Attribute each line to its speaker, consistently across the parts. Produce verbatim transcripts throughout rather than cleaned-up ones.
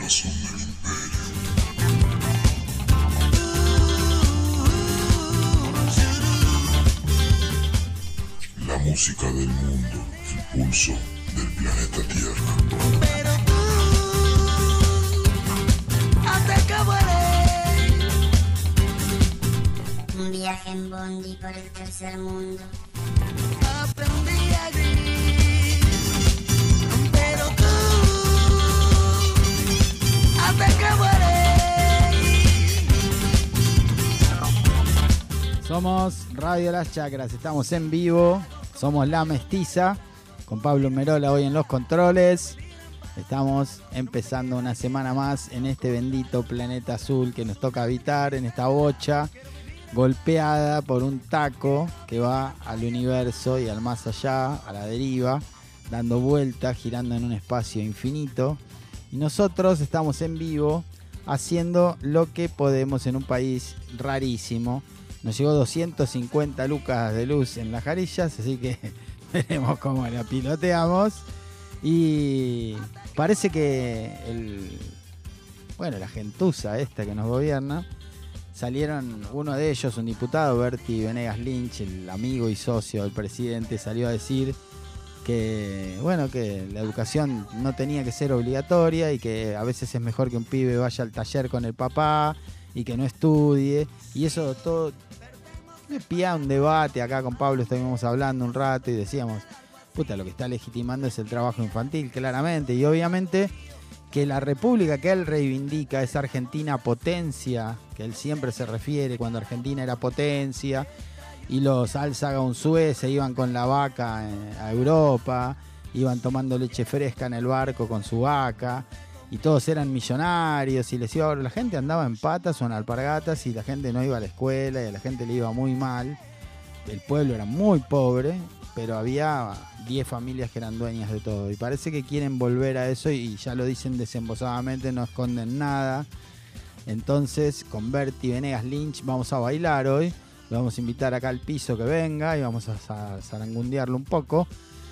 Speaker 1: corazón del imperio. La música del mundo, el pulso del planeta Tierra.
Speaker 2: Pero tú, hasta que vuelve.
Speaker 3: Un viaje en bondi por el tercer mundo.
Speaker 2: Aprendí a vivir. Pero tú, hasta que vuelve.
Speaker 4: Somos Radio Las Chacras, estamos en vivo, somos La Mestiza, con Pablo Merola hoy en los controles. Estamos empezando una semana más en este bendito planeta azul que nos toca habitar, en esta bocha golpeada por un taco que va al universo y al más allá, a la deriva, dando vueltas, girando en un espacio infinito. Y nosotros estamos en vivo haciendo lo que podemos en un país rarísimo. Nos llegó doscientos cincuenta lucas de luz en las jarillas, así que veremos cómo la piloteamos. Y parece que el, bueno, la gentuza esta que nos gobierna, salieron, uno de ellos, un diputado, Berti Venegas Lynch, el amigo y socio del presidente, salió a decir que, bueno, que la educación no tenía que ser obligatoria y que a veces es mejor que un pibe vaya al taller con el papá y que no estudie. Y eso todo me pía un debate. Acá con Pablo estuvimos hablando un rato y decíamos, puta, lo que está legitimando es el trabajo infantil, claramente. Y obviamente que la república que él reivindica, esa Argentina potencia, que él siempre se refiere cuando Argentina era potencia, y los Alzaga-Unzué se iban con la vaca a Europa, iban tomando leche fresca en el barco con su vaca, y todos eran millonarios, y les iba, la gente andaba en patas o en alpargatas, y la gente no iba a la escuela, y a la gente le iba muy mal. El pueblo era muy pobre, pero había diez familias que eran dueñas de todo, y parece que quieren volver a eso, y ya lo dicen desembosadamente, no esconden nada. Entonces, con Berti Venegas Lynch vamos a bailar hoy, lo vamos a invitar acá al piso que venga, y vamos a zarangundearlo un poco,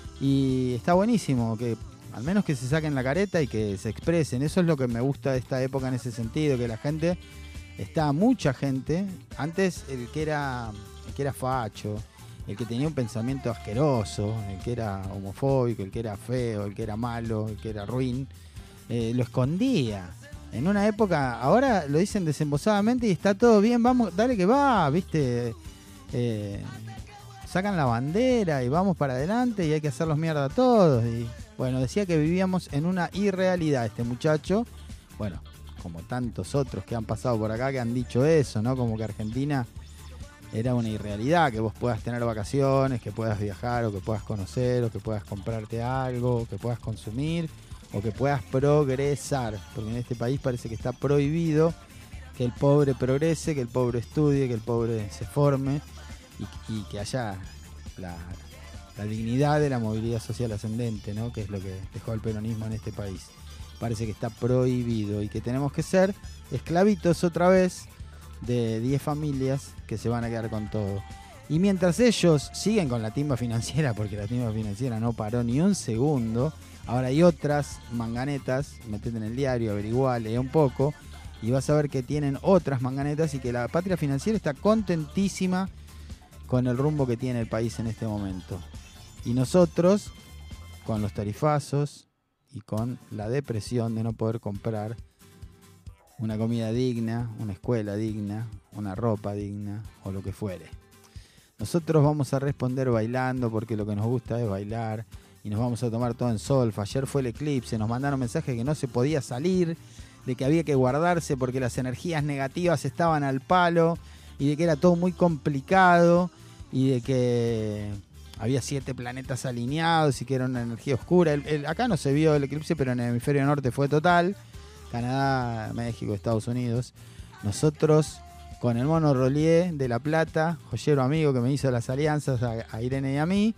Speaker 4: y está buenísimo que al menos que se saquen la careta y que se expresen. Eso es lo que me gusta de esta época en ese sentido, que la gente, está mucha gente, antes el que era, el que era facho, el que tenía un pensamiento asqueroso, el que era homofóbico, el que era feo, el que era malo, el que era ruin, eh, lo escondía. En una época, ahora lo dicen desembosadamente y está todo bien, vamos, dale que va, viste, eh, sacan la bandera y vamos para adelante y hay que hacerlos mierda a todos. Y bueno, decía que vivíamos en una irrealidad este muchacho, bueno, como tantos otros que han pasado por acá que han dicho eso, ¿no? Como que Argentina era una irrealidad, que vos puedas tener vacaciones, que puedas viajar o que puedas conocer o que puedas comprarte algo, o que puedas consumir o que puedas progresar, porque en este país parece que está prohibido que el pobre progrese, que el pobre estudie, que el pobre se forme y, y que haya la, la dignidad de la movilidad social ascendente, ¿no? Que es lo que dejó el peronismo en este país. Parece que está prohibido y que tenemos que ser esclavitos otra vez de diez familias que se van a quedar con todo. Y mientras ellos siguen con la timba financiera, porque la timba financiera no paró ni un segundo, ahora hay otras manganetas, metete en el diario, averiguá, lee un poco y vas a ver que tienen otras manganetas y que la patria financiera está contentísima con el rumbo que tiene el país en este momento. Y nosotros, con los tarifazos y con la depresión de no poder comprar una comida digna, una escuela digna, una ropa digna o lo que fuere. Nosotros vamos a responder bailando porque lo que nos gusta es bailar y nos vamos a tomar todo en solfa. Ayer fue el eclipse, nos mandaron mensajes que no se podía salir, de que había que guardarse porque las energías negativas estaban al palo y de que era todo muy complicado y de que había siete planetas alineados y que era una energía oscura. El, el, acá no se vio el eclipse, pero en el hemisferio norte fue total. Canadá, México, Estados Unidos. Nosotros, con el mono Rolier de La Plata, joyero amigo que me hizo las alianzas a, a Irene y a mí,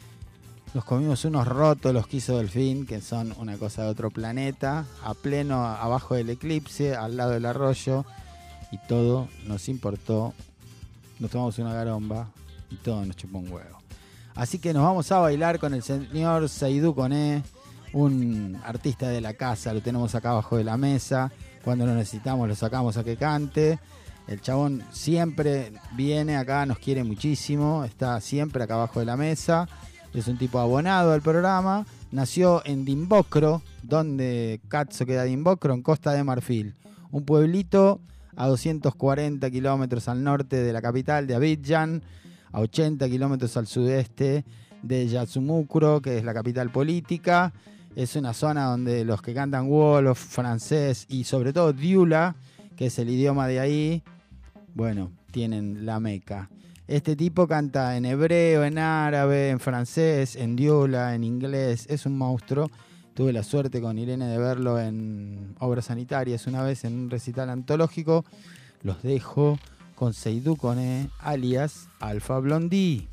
Speaker 4: nos comimos unos rotos, los quiso Delfín, que son una cosa de otro planeta, a pleno abajo del eclipse, al lado del arroyo, y todo nos importó. Nos tomamos una garomba y todo nos chupó un huevo. Así que nos vamos a bailar con el señor Seydou Koné, un artista de la casa, lo tenemos acá abajo de la mesa. Cuando lo necesitamos lo sacamos a que cante. El chabón siempre viene acá, nos quiere muchísimo, está siempre acá abajo de la mesa. Es un tipo abonado al programa. Nació en Dimbocro, donde Cazzo queda Dimbocro, en Costa de Marfil. Un pueblito a doscientos cuarenta kilómetros al norte de la capital de Abidjan, a ochenta kilómetros al sudeste de Yamoussoukro, que es la capital política. Es una zona donde los que cantan wolof, francés y sobre todo Dioula, que es el idioma de ahí, bueno, tienen la meca. Este tipo canta en hebreo, en árabe, en francés, en Dioula, en inglés. Es un monstruo. Tuve la suerte con Irene de verlo en Obras Sanitarias una vez en un recital antológico. Los dejo con Seydou Koné, alias Alpha Blondy.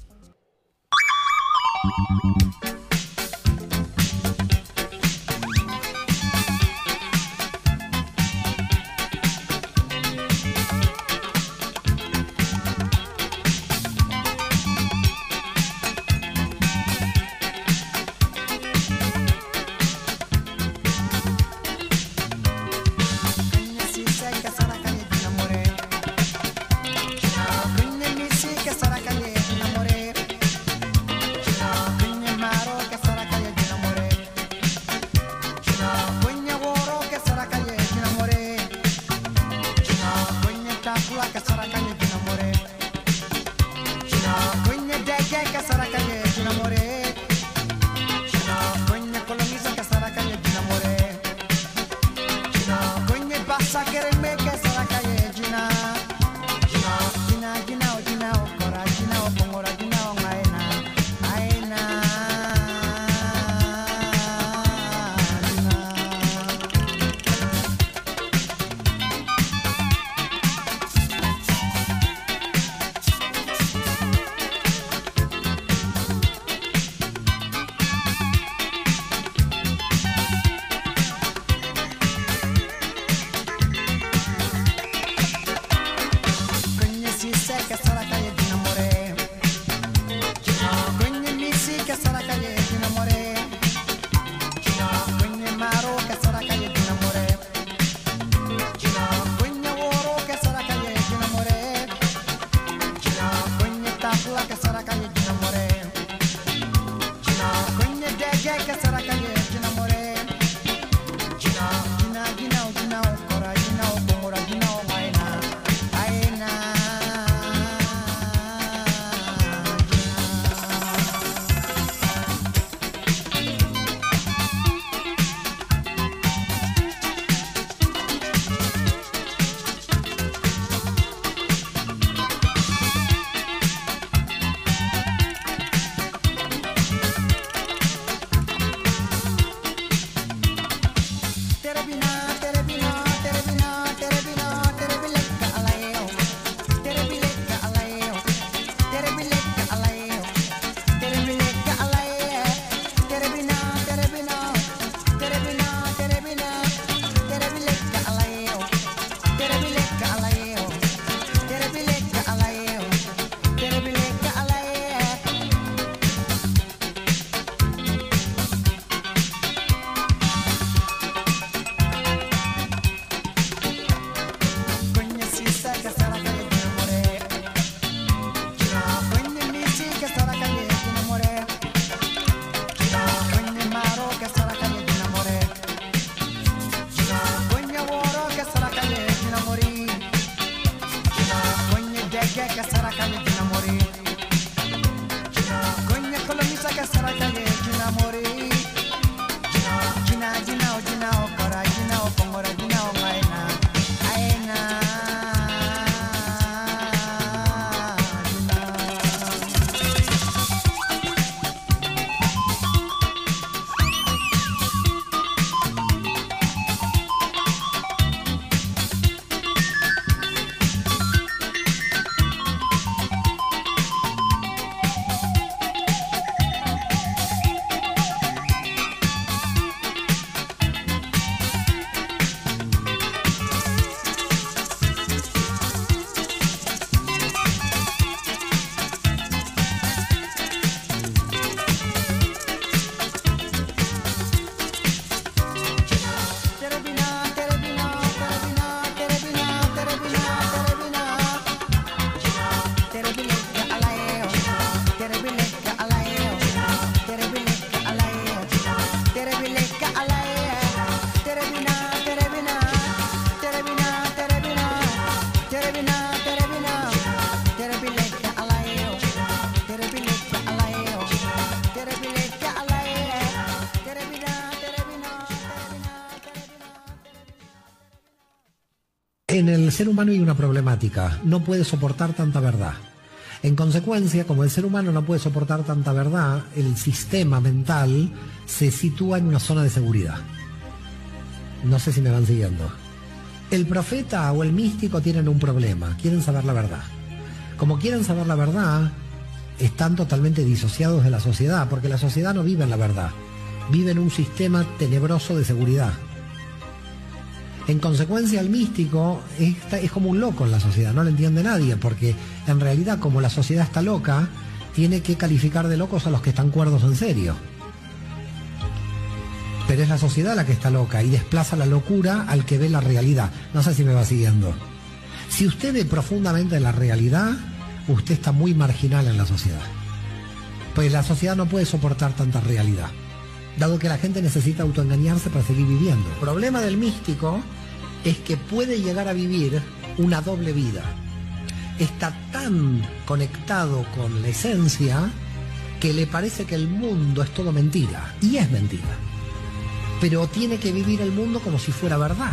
Speaker 5: En el ser humano hay una problemática, no puede soportar tanta verdad. En consecuencia, como el ser humano no puede soportar tanta verdad, el sistema mental se sitúa en una zona de seguridad. No sé si me van siguiendo. El profeta o el místico tienen un problema, quieren saber la verdad. Como quieren saber la verdad, están totalmente disociados de la sociedad, porque la sociedad no vive en la verdad, vive en un sistema tenebroso de seguridad. En consecuencia, el místico es, es como un loco en la sociedad, no lo entiende nadie, porque en realidad, como la sociedad está loca, tiene que calificar de locos a los que están cuerdos en serio. Pero es la sociedad la que está loca y desplaza la locura al que ve la realidad. No sé si me va siguiendo. Si usted ve profundamente la realidad, usted está muy marginal en la sociedad. Pues la sociedad no puede soportar tanta realidad, dado que la gente necesita autoengañarse para seguir viviendo. El problema del místico es que puede llegar a vivir una doble vida. Está tan conectado con la esencia que le parece que el mundo es todo mentira, y es mentira. Pero tiene que vivir el mundo como si fuera verdad.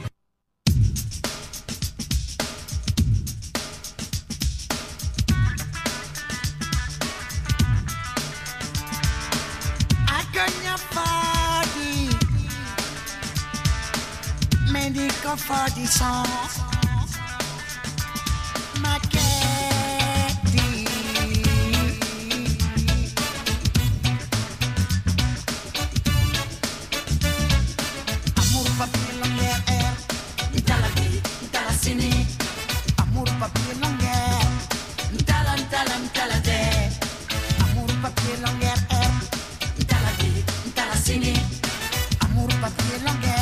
Speaker 2: Medical for the song, my candy. Amor papi longer, dala di, dala sini. Amor papi longer, dala dala dala de. Amor papi longer, dala di, dala sini. Amor papi longer.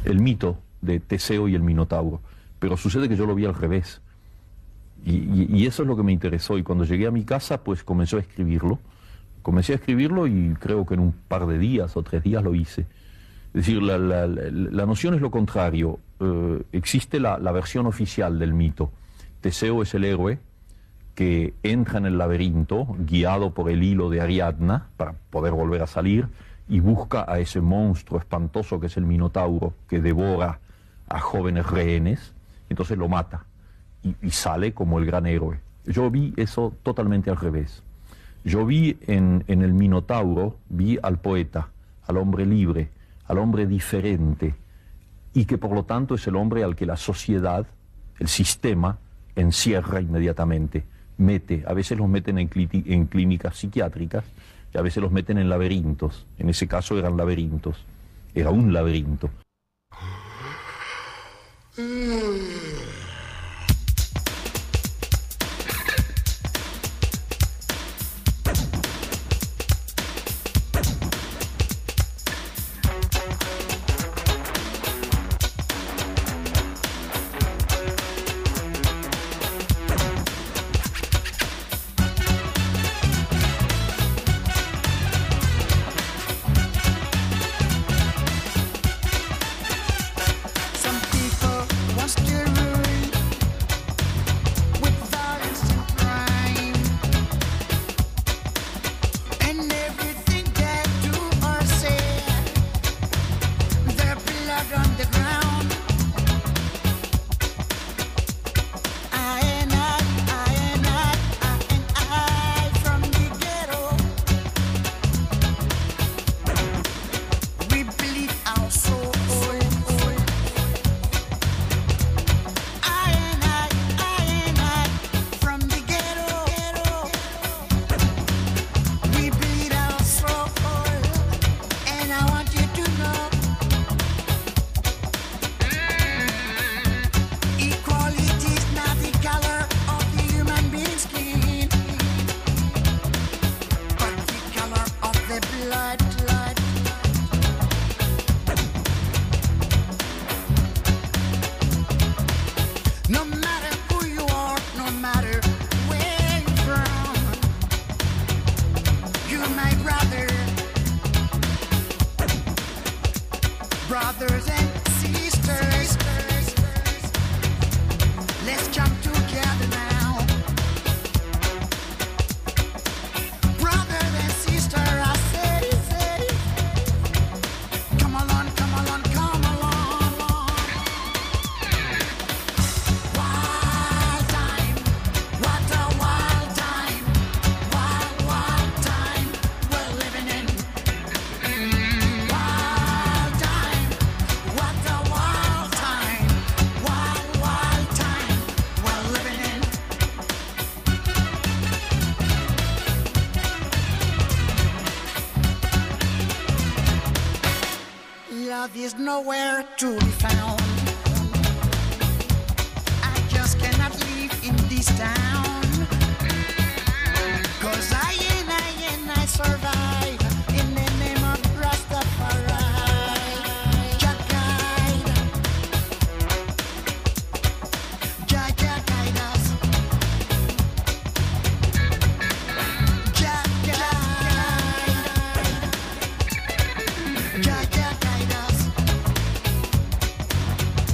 Speaker 6: el mito de Teseo y el Minotauro, pero sucede que yo lo vi al revés. Y, y, y eso es lo que me interesó, y cuando llegué a mi casa pues comencé a escribirlo. Comencé a escribirlo y creo que en un par de días o tres días lo hice. Es decir, la, la, la, la noción es lo contrario. Eh, existe la, la versión oficial del mito. Teseo es el héroe que entra en el laberinto, guiado por el hilo de Ariadna, para poder volver a salir, y busca a ese monstruo espantoso que es el Minotauro, que devora a jóvenes rehenes, entonces lo mata, y, y sale como el gran héroe. Yo vi eso totalmente al revés. Yo vi en, en el Minotauro, vi al poeta, al hombre libre, al hombre diferente, y que por lo tanto es el hombre al que la sociedad, el sistema, encierra inmediatamente, mete, a veces los meten en, clí en clínicas psiquiátricas, y a veces los meten en laberintos. En ese caso eran laberintos, era un laberinto.
Speaker 2: Is nowhere to be found. I just cannot live in this town, 'cause I and I and I survive in the name of Rastafari. Jah guide, Jah Jah guide us, Jah guide, Jah Jah guide us.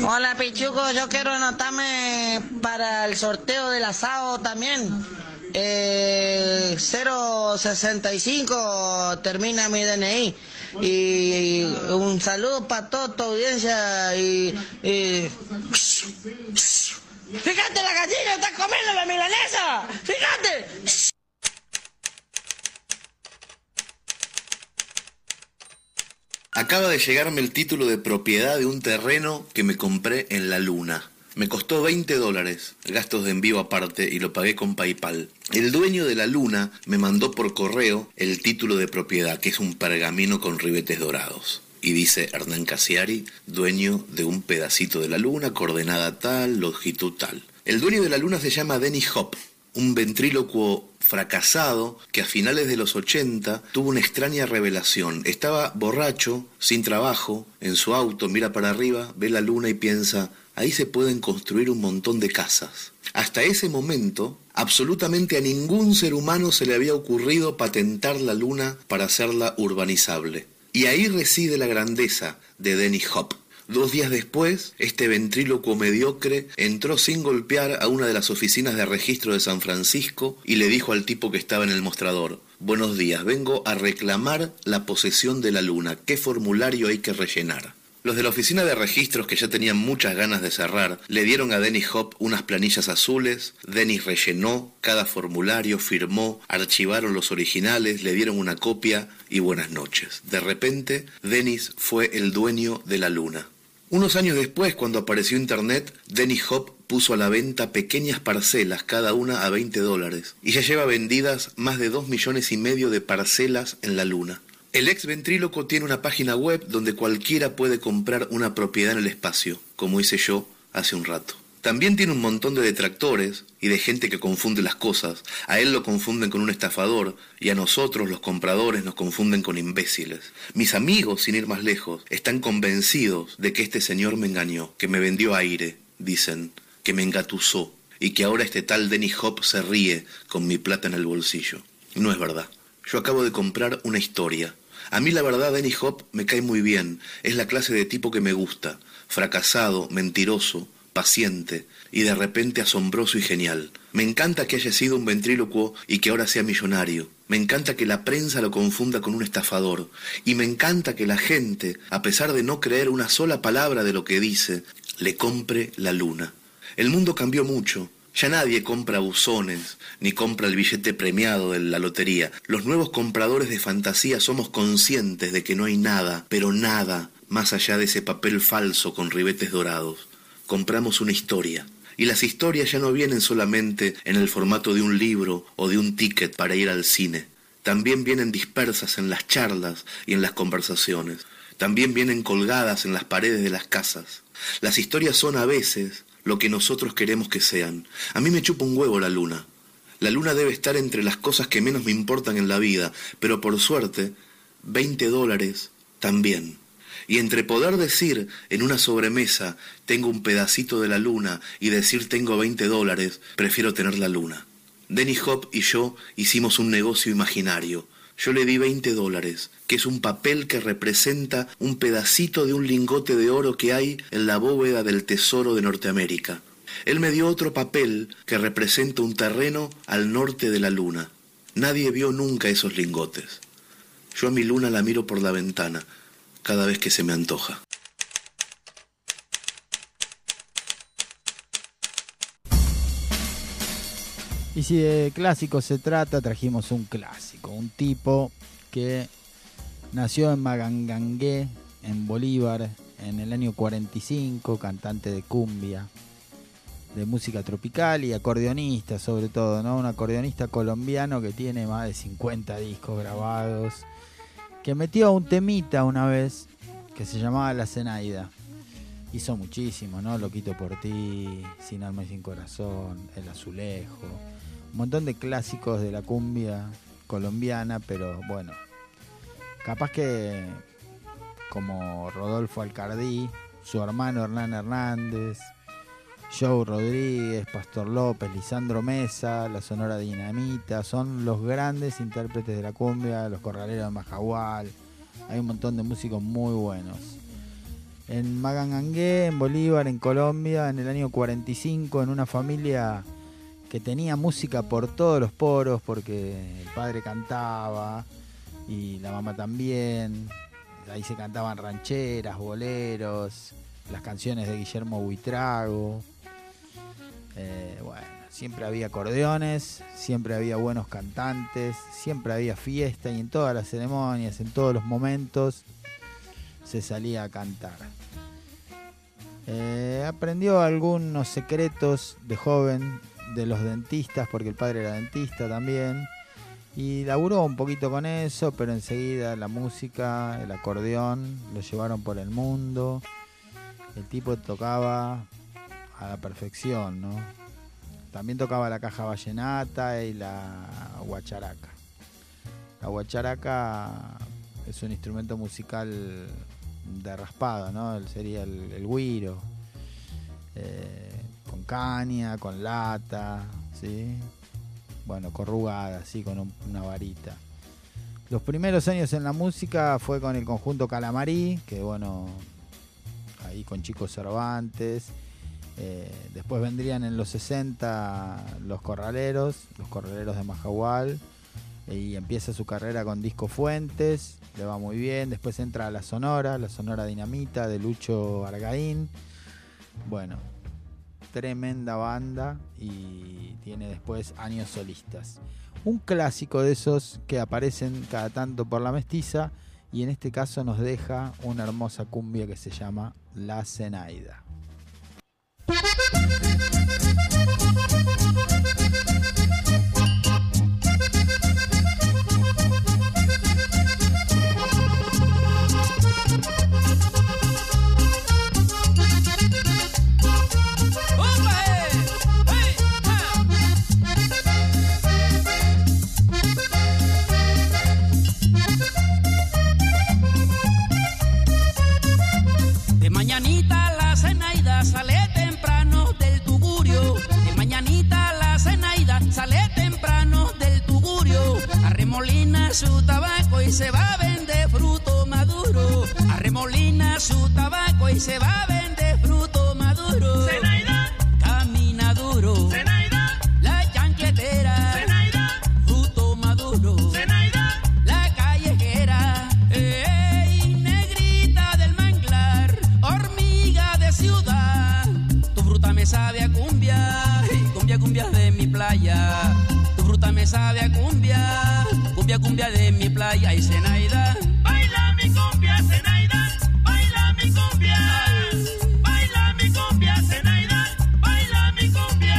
Speaker 7: Hola Pichuco, yo quiero anotarme para el sorteo del asado también. Eh, cero sesenta y cinco termina mi D N I. Y un saludo para toda tu audiencia y, y... ¡Fíjate, la gallina está comiendo la milanesa! ¡Fíjate!
Speaker 8: Acaba de llegarme el título de propiedad de un terreno que me compré en la luna. Me costó veinte dólares, gastos de envío aparte, y lo pagué con PayPal. El dueño de la luna me mandó por correo el título de propiedad, que es un pergamino con ribetes dorados. Y dice Hernán Casiari, dueño de un pedacito de la luna, coordenada tal, longitud tal. El dueño de la luna se llama Dennis Hop, un ventrílocuo fracasado que a finales de los ochenta tuvo una extraña revelación. Estaba borracho, sin trabajo, en su auto, mira para arriba, ve la luna y piensa, ahí se pueden construir un montón de casas. Hasta ese momento, absolutamente a ningún ser humano se le había ocurrido patentar la luna para hacerla urbanizable. Y ahí reside la grandeza de Dennis Hop. Dos días después, este ventrílocuo mediocre entró sin golpear a una de las oficinas de registro de San Francisco y le dijo al tipo que estaba en el mostrador, buenos días, vengo a reclamar la posesión de la luna, ¿qué formulario hay que rellenar? Los de la oficina de registros, que ya tenían muchas ganas de cerrar, le dieron a Dennis Hop unas planillas azules. Dennis rellenó cada formulario, firmó, archivaron los originales, le dieron una copia y buenas noches. De repente, Dennis fue el dueño de la luna. Unos años después, cuando apareció Internet, Dennis Hop puso a la venta pequeñas parcelas, cada una a veinte dólares, y ya lleva vendidas más de dos millones y medio de parcelas en la luna. El ex ventríloco tiene una página web donde cualquiera puede comprar una propiedad en el espacio, como hice yo hace un rato. También tiene un montón de detractores y de gente que confunde las cosas. A él lo confunden con un estafador y a nosotros, los compradores, nos confunden con imbéciles. Mis amigos, sin ir más lejos, están convencidos de que este señor me engañó, que me vendió aire, dicen, que me engatusó y que ahora este tal Dennis Hop se ríe con mi plata en el bolsillo. No es verdad. Yo acabo de comprar una historia. A mí la verdad Dennis Hop me cae muy bien, es la clase de tipo que me gusta, fracasado, mentiroso, paciente y de repente asombroso y genial. Me encanta que haya sido un ventrílocuo y que ahora sea millonario. Me encanta que la prensa lo confunda con un estafador. Y me encanta que la gente, a pesar de no creer una sola palabra de lo que dice, le compre la luna. El mundo cambió mucho. Ya nadie compra buzones, ni compra el billete premiado de la lotería. Los nuevos compradores de fantasía somos conscientes de que no hay nada, pero nada, más allá de ese papel falso con ribetes dorados. Compramos una historia. Y las historias ya no vienen solamente en el formato de un libro o de un ticket para ir al cine. También vienen dispersas en las charlas y en las conversaciones. También vienen colgadas en las paredes de las casas. Las historias son a veces lo que nosotros queremos que sean. A mí me chupa un huevo la luna. La luna debe estar entre las cosas que menos me importan en la vida, pero por suerte, veinte dólares también. Y entre poder decir en una sobremesa, tengo un pedacito de la luna, y decir tengo veinte dólares, prefiero tener la luna. Dennis Hop y yo hicimos un negocio imaginario. Yo le di veinte dólares, que es un papel que representa un pedacito de un lingote de oro que hay en la bóveda del Tesoro de Norteamérica. Él me dio otro papel que representa un terreno al norte de la luna. Nadie vio nunca esos lingotes. Yo a mi luna la miro por la ventana, cada vez que se me antoja.
Speaker 4: Y si de clásicos se trata, trajimos un clásico, un tipo que nació en Magangangué, en Bolívar, en el año cuarenta y cinco, cantante de cumbia, de música tropical y acordeonista sobre todo, ¿no? Un acordeonista colombiano que tiene más de cincuenta discos grabados, que metió un temita una vez que se llamaba La Zenaida. Hizo muchísimo, ¿no? Loquito por ti, Sin alma y sin corazón, El azulejo, un montón de clásicos de la cumbia colombiana, pero bueno, capaz que como Rodolfo Alcardí, su hermano Hernán Hernández, Joe Rodríguez, Pastor López, Lisandro Mesa, la Sonora Dinamita, son los grandes intérpretes de la cumbia, los Corraleros de Majagual, hay un montón de músicos muy buenos. en Magangangué, en Bolívar, en Colombia, en el año cuarenta y cinco, en una familia que tenía música por todos los poros, porque el padre cantaba y la mamá también. Ahí se cantaban rancheras, boleros, las canciones de Guillermo Buitrago. Eh, bueno, siempre había acordeones, siempre había buenos cantantes, siempre había fiesta, y en todas las ceremonias, en todos los momentos, se salía a cantar. Eh, aprendió algunos secretos de joven de los dentistas, porque el padre era dentista también, y laburó un poquito con eso, pero enseguida la música, el acordeón, lo llevaron por el mundo. El tipo tocaba a la perfección, ¿no? También tocaba la caja vallenata y la guacharaca. La guacharaca es un instrumento musical de raspado, ¿no? Sería el, el güiro, eh, con caña, con lata, ¿sí? Bueno, corrugada, así, con un, una varita. Los primeros años en la música fue con el conjunto Calamarí, que bueno, ahí con Chico Cervantes. Eh, después vendrían en los sesenta los Corraleros, los Corraleros de Majahual, y empieza su carrera con Disco Fuentes, le va muy bien. Después entra a la Sonora, la Sonora Dinamita de Lucho Argaín. Bueno, tremenda banda, y tiene después años solistas. Un clásico de esos que aparecen cada tanto por La Mestiza, y en este caso nos deja una hermosa cumbia que se llama La Zenaida.
Speaker 9: De mañanita la Zenaida sale temprano del tugurio. De mañanita la Zenaida sale temprano del tugurio. Arremolina su tabaco y se va a vender fruto maduro. Arremolina su tabaco y se va a vender fruto maduro. Zenaida camina duro. Zenaida la chancletera. Zenaida fruto maduro. Zenaida la callejera. Ey, negrita del manglar, hormiga de ciudad, tu fruta me sabe a cumbia, cumbia, cumbia de mi playa. Tu fruta me sabe a cumbia, cumbia, cumbia de mi playa. Y Zenaida, baila mi cumbia, Zenaida, baila mi cumbia, baila mi cumbia, Zenaida, baila mi cumbia.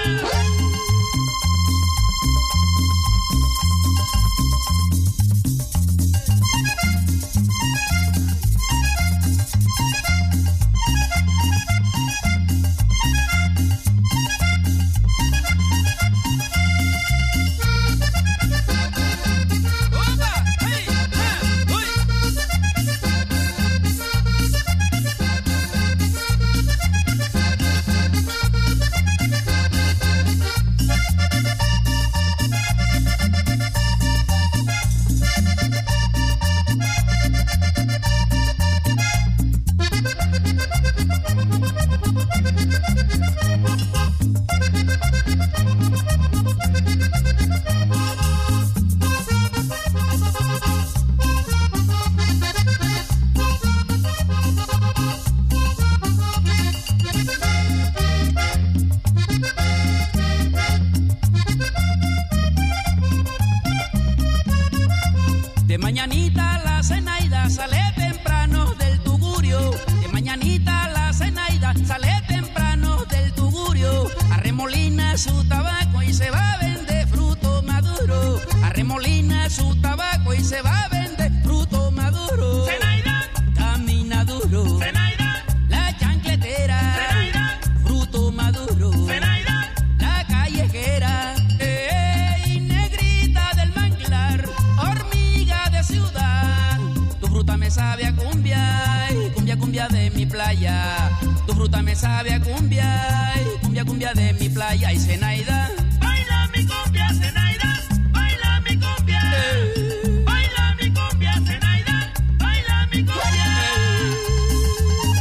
Speaker 9: De mañanita la Zenaida sale temprano del tugurio. De mañanita la Zenaida sale temprano del tugurio. Arremolina su tabaco y se va a vender fruto maduro. Arremolina su tabaco y se va a vender fruto maduro. Zenaida camina duro. Zenaida la chancletera. Zenaida fruto maduro. Zenaida la callejera. Ey, negrita del manglar, hormiga de ciudad, tu fruta me sabe a cumbia, cumbia, cumbia de mi playa. Tu fruta me sabe a cumbia, cumbia, cumbia de mi playa. Y Zenaida, baila mi cumbia, Zenaida, baila mi cumbia, baila mi cumbia, Zenaida, baila mi cumbia.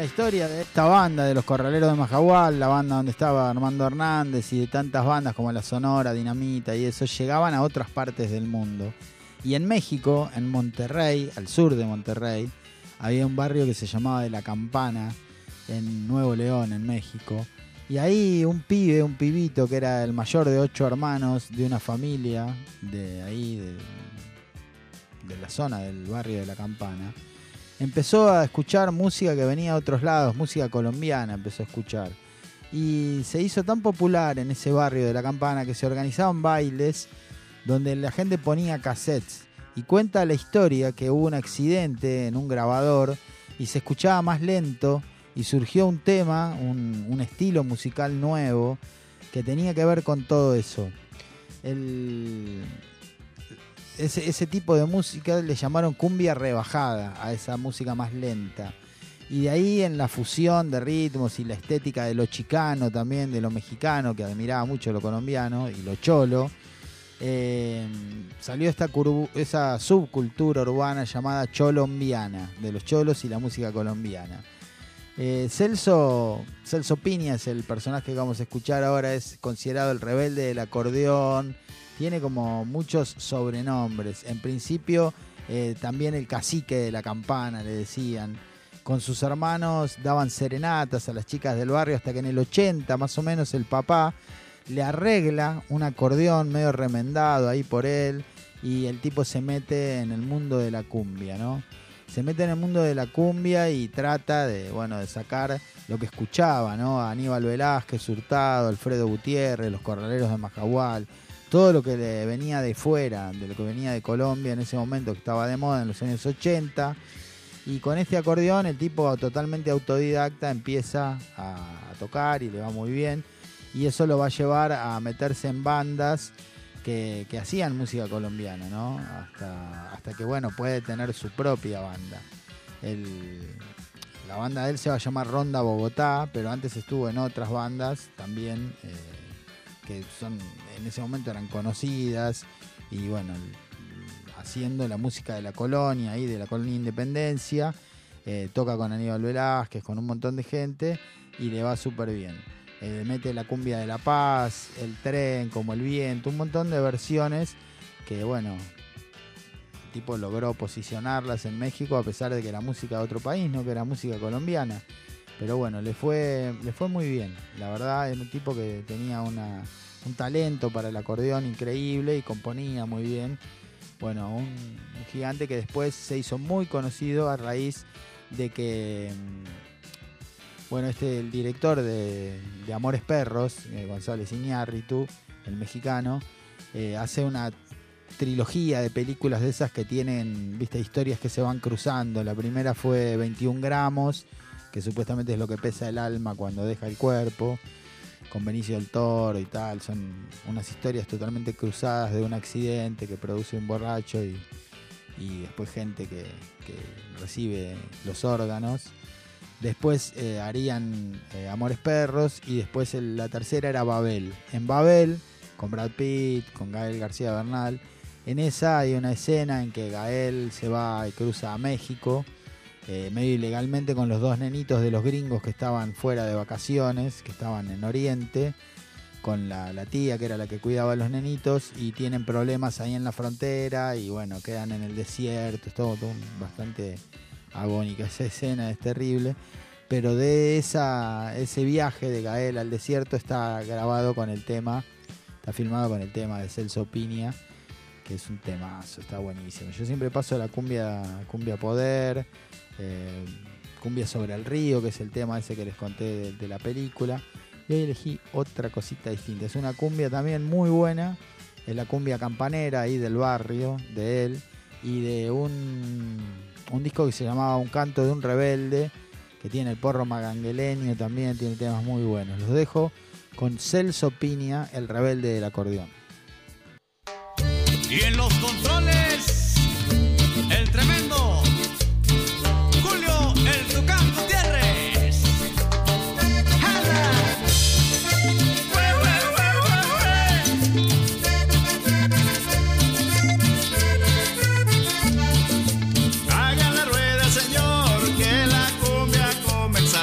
Speaker 4: la historia de esta banda de los Corraleros de Majagual, la banda donde estaba Armando Hernández y de tantas bandas como La Sonora, Dinamita y eso, llegaban a otras partes del mundo. Y en México, en Monterrey, al sur de Monterrey, había un barrio que se llamaba de La Campana, en Nuevo León, en México. Y ahí un pibe, un pibito que era el mayor de ocho hermanos de una familia de ahí, de, de la zona del barrio de La Campana, empezó a escuchar música que venía de otros lados, música colombiana empezó a escuchar. Y se hizo tan popular en ese barrio de La Campana que se organizaban bailes donde la gente ponía cassettes. Y cuenta la historia que hubo un accidente en un grabador y se escuchaba más lento y surgió un tema, un, un estilo musical nuevo que tenía que ver con todo eso. El... Ese, ese tipo de música le llamaron cumbia rebajada a esa música más lenta. Y de ahí, en la fusión de ritmos y la estética de lo chicano también, de lo mexicano, que admiraba mucho lo colombiano, y lo cholo, eh, salió esta curvu, esa subcultura urbana llamada cholombiana, de los cholos y la música colombiana. Eh, Celso, Celso Piña es el personaje que vamos a escuchar ahora, es considerado el rebelde del acordeón. Tiene como muchos sobrenombres. En principio, eh, también el cacique de La Campana, le decían. Con sus hermanos daban serenatas a las chicas del barrio hasta que en el ochenta, más o menos, el papá le arregla un acordeón medio remendado ahí por él y el tipo se mete en el mundo de la cumbia, ¿no? Se mete en el mundo de la cumbia y trata de, bueno, de sacar lo que escuchaba, ¿no? A Aníbal Velázquez, Hurtado, Alfredo Gutiérrez, los Corraleros de Majagual. Todo lo que le venía de fuera, de lo que venía de Colombia en ese momento, que estaba de moda en los años ochenta. Y con este acordeón el tipo totalmente autodidacta empieza a, a tocar y le va muy bien. Y eso lo va a llevar a meterse en bandas que, que hacían música colombiana, ¿no? Hasta, hasta que, bueno, puede tener su propia banda. El, la banda de él se va a llamar Ronda Bogotá, pero antes estuvo en otras bandas también, eh, que son en ese momento eran conocidas y bueno, haciendo la música de la colonia y de la colonia Independencia, eh, toca con Aníbal Velázquez, con un montón de gente y le va súper bien. Eh, mete la cumbia de La Paz, El Tren, Como el Viento, un montón de versiones que bueno, el tipo logró posicionarlas en México a pesar de que era música de otro país, no que era música colombiana. Pero bueno, le fue, le fue muy bien. La verdad, era un tipo que tenía una, un talento para el acordeón increíble y componía muy bien. Bueno, un, un gigante que después se hizo muy conocido a raíz de que, bueno, este el director de, de Amores Perros, eh, González Iñárritu, el mexicano, eh, hace una trilogía de películas de esas que tienen, viste, historias que se van cruzando. La primera fue veintiún gramos, que supuestamente es lo que pesa el alma cuando deja el cuerpo, con Benicio del Toro y tal. Son unas historias totalmente cruzadas de un accidente que produce un borracho y, y después gente que, que recibe los órganos. Después eh, harían eh, Amores Perros y después el, la tercera era Babel. En Babel, con Brad Pitt, con Gael García Bernal, en esa hay una escena en que Gael se va y cruza a México, Eh, medio ilegalmente, con los dos nenitos de los gringos que estaban fuera de vacaciones, que estaban en Oriente, con la, la tía que era la que cuidaba a los nenitos, y tienen problemas ahí en la frontera y bueno, quedan en el desierto. Es todo, todo bastante agónica esa escena, es terrible, pero de esa ese viaje de Gael al desierto está grabado con el tema, está filmado con el tema de Celso Piña, que es un temazo, está buenísimo. Yo siempre paso la cumbia, cumbia Poder, Eh, Cumbia sobre el río, que es el tema ese que les conté de, de la película, y hoy elegí otra cosita distinta. Es una cumbia también muy buena, es la cumbia campanera ahí del barrio de él, y de un, un disco que se llamaba Un Canto de un Rebelde, que tiene el porro magangueleño también, tiene temas muy buenos. Los dejo con Celso Piña, el rebelde del acordeón.
Speaker 10: Y en los controles, el tremendo Julio el Tucán Gutiérrez. ¡Hala! ¡Ue, ue, ue, ue, ue! Hagan la rueda, señor, que la cumbia ha comenzado.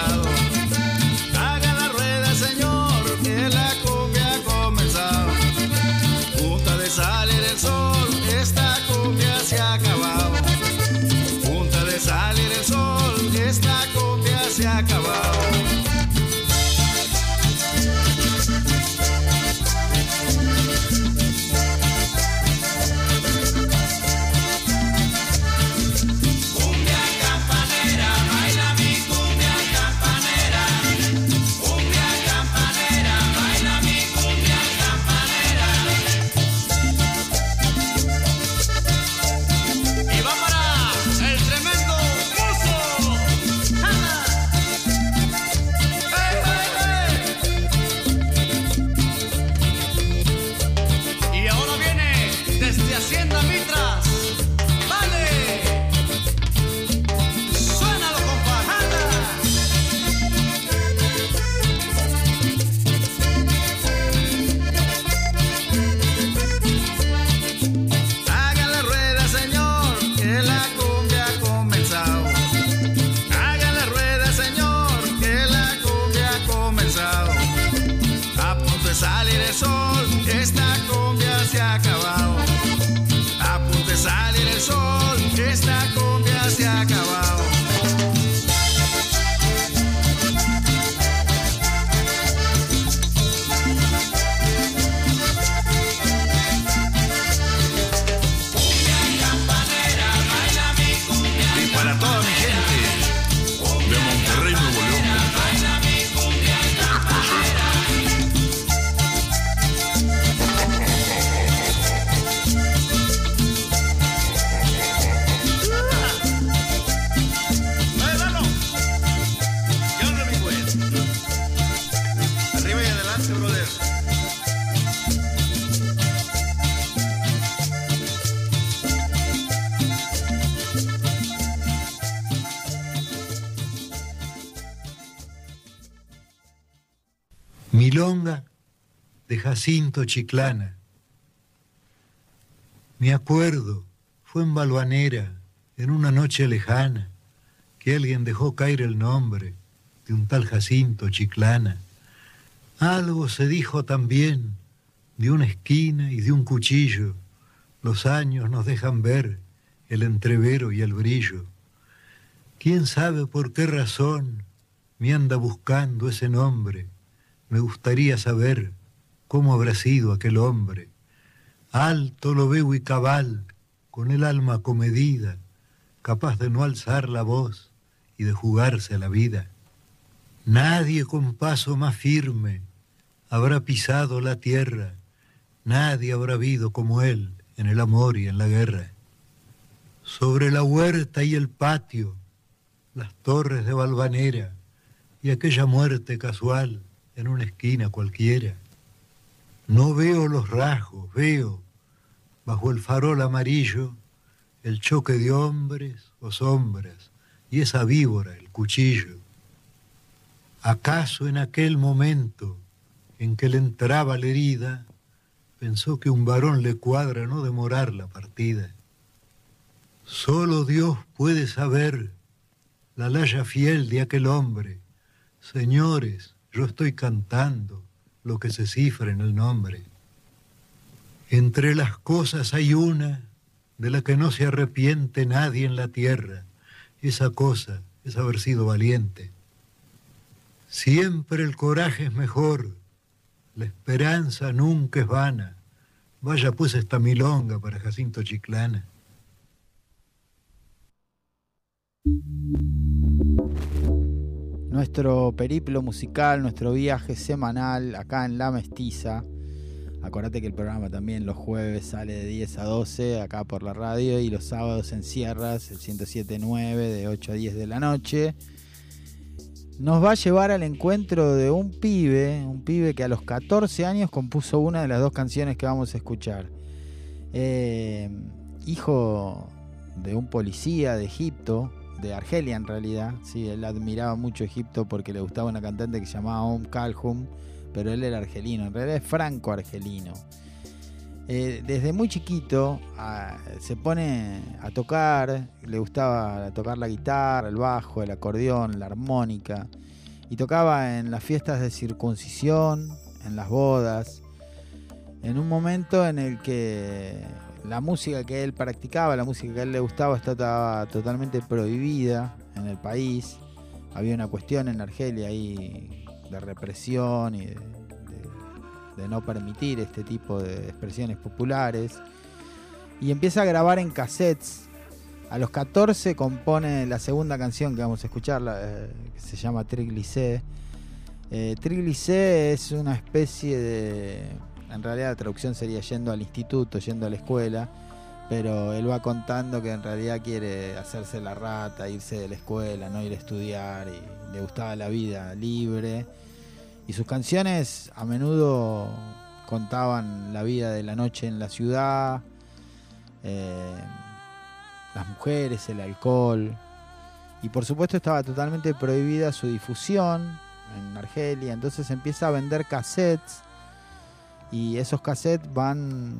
Speaker 10: ha acabado. Y para toda mi gente de Monterrey, Nuevo León. Arriba y adelante, brother.
Speaker 11: Milonga de Jacinto Chiclana. Me acuerdo, fue en Balvanera, en una noche lejana, que alguien dejó caer el nombre de un tal Jacinto Chiclana. Algo se dijo también de una esquina y de un cuchillo. Los años nos dejan ver el entrevero y el brillo. ¿Quién sabe por qué razón me anda buscando ese nombre? Me gustaría saber cómo habrá sido aquel hombre. Alto lo veo y cabal, con el alma comedida, capaz de no alzar la voz y de jugarse la vida. Nadie con paso más firme habrá pisado la tierra, nadie habrá habido como él en el amor y en la guerra. Sobre la huerta y el patio, las torres de Valvanera y aquella muerte casual en una esquina cualquiera. No veo los rasgos, veo, bajo el farol amarillo, el choque de hombres o sombras y esa víbora, el cuchillo. ¿Acaso en aquel momento en que le entraba la herida, pensó que un varón le cuadra no demorar la partida? Solo Dios puede saber la laya fiel de aquel hombre. Señores, yo estoy cantando lo que se cifra en el nombre. Entre las cosas hay una de la que no se arrepiente nadie en la tierra. Esa cosa es haber sido valiente. Siempre el coraje es mejor, la esperanza nunca es vana. Vaya pues esta milonga para Jacinto Chiclana.
Speaker 4: Nuestro periplo musical, nuestro viaje semanal acá en La Mestiza. Acordate que el programa también los jueves sale de diez a doce acá por la radio y los sábados en Sierras, el ciento siete punto nueve de ocho a diez de la noche. Nos va a llevar al encuentro de un pibe, un pibe que a los catorce años compuso una de las dos canciones que vamos a escuchar. Eh, hijo de un policía de Egipto, de Argelia en realidad, sí, él admiraba mucho Egipto porque le gustaba una cantante que se llamaba Om Kalhum, pero él era argelino, en realidad es franco-argelino. Eh, desde muy chiquito a, se pone a tocar, le gustaba tocar la guitarra, el bajo, el acordeón, la armónica, y tocaba en las fiestas de circuncisión, en las bodas, en un momento en el que la música que él practicaba, la música que a él le gustaba, estaba totalmente prohibida en el país. Había una cuestión en Argelia ahí de represión y de, de, de no permitir este tipo de expresiones populares. Y empieza a grabar en cassettes. A los catorce compone la segunda canción que vamos a escuchar, la, eh, que se llama Triglicé. Eh, Triglicé es una especie de... En realidad la traducción sería yendo al instituto, yendo a la escuela, pero él va contando que en realidad quiere hacerse la rata, irse de la escuela, no ir a estudiar, y le gustaba la vida libre. Y sus canciones a menudo contaban la vida de la noche en la ciudad, eh, las mujeres, el alcohol, y por supuesto estaba totalmente prohibida su difusión en Argelia. Entonces empieza a vender cassettes, y esos cassettes van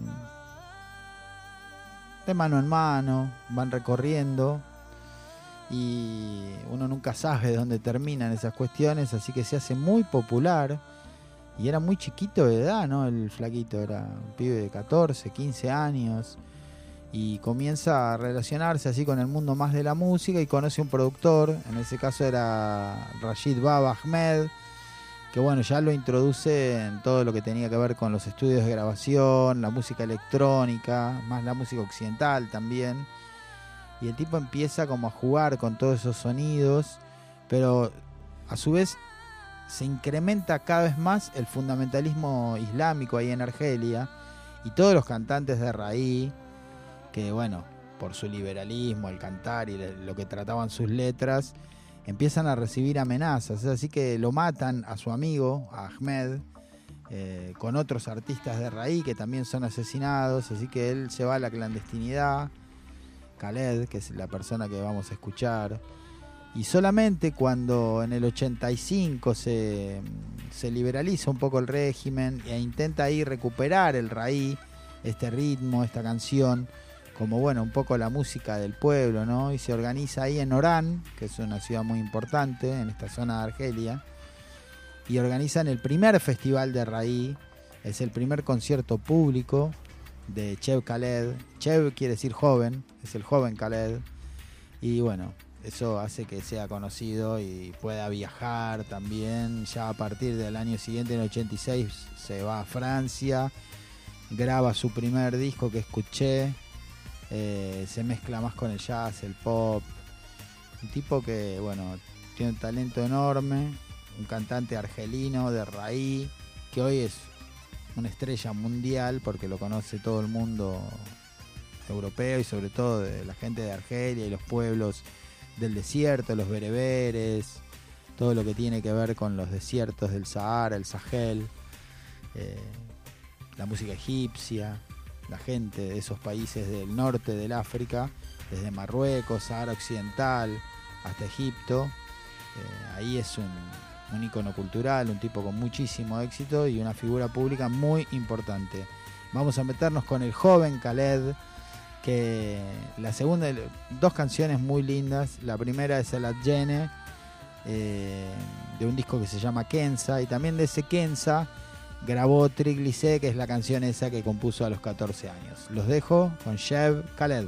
Speaker 4: de mano en mano, van recorriendo, y uno nunca sabe dónde terminan esas cuestiones, así que se hace muy popular. Y era muy chiquito de edad, ¿no? El flaquito era un pibe de catorce, quince años, y comienza a relacionarse así con el mundo más de la música y conoce un productor, en ese caso era Rashid Baba Ahmed, que bueno, ya lo introduce en todo lo que tenía que ver con los estudios de grabación, la música electrónica, más la música occidental también, y el tipo empieza como a jugar con todos esos sonidos, pero a su vez se incrementa cada vez más el fundamentalismo islámico ahí en Argelia, y todos los cantantes de raíz, que bueno, por su liberalismo al cantar y lo que trataban sus letras, empiezan a recibir amenazas. Es así que lo matan a su amigo, a Ahmed, eh, con otros artistas de raíz que también son asesinados, así que él se va a la clandestinidad, Khaled, que es la persona que vamos a escuchar, y solamente cuando en el ochenta y cinco se, se liberaliza un poco el régimen e intenta ahí recuperar el raíz, este ritmo, esta canción, como bueno, un poco la música del pueblo, ¿no? Y se organiza ahí en Orán, que es una ciudad muy importante en esta zona de Argelia, y organizan el primer festival de raíz, es el primer concierto público de Cheb Khaled. Cheb quiere decir joven, es el joven Khaled, y bueno, eso hace que sea conocido y pueda viajar también. Ya a partir del año siguiente, en el ochenta y seis, se va a Francia, graba su primer disco que escuché. Eh, se mezcla más con el jazz, el pop, un tipo que bueno, tiene un talento enorme, un cantante argelino de raíz, que hoy es una estrella mundial porque lo conoce todo el mundo europeo y sobre todo de la gente de Argelia y los pueblos del desierto, los bereberes, todo lo que tiene que ver con los desiertos del Sahara, el Sahel, eh, la música egipcia, la gente de esos países del norte del África, desde Marruecos, Sahara Occidental hasta Egipto. Eh, ahí es un, un ícono cultural, un tipo con muchísimo éxito y una figura pública muy importante. Vamos a meternos con el joven Khaled, que la segunda, dos canciones muy lindas. La primera es el Adjene, eh, de un disco que se llama Kenza, y también de ese Kenza grabó Triglicé, que es la canción esa que compuso a los catorce años. Los dejo con Cheb Khaled.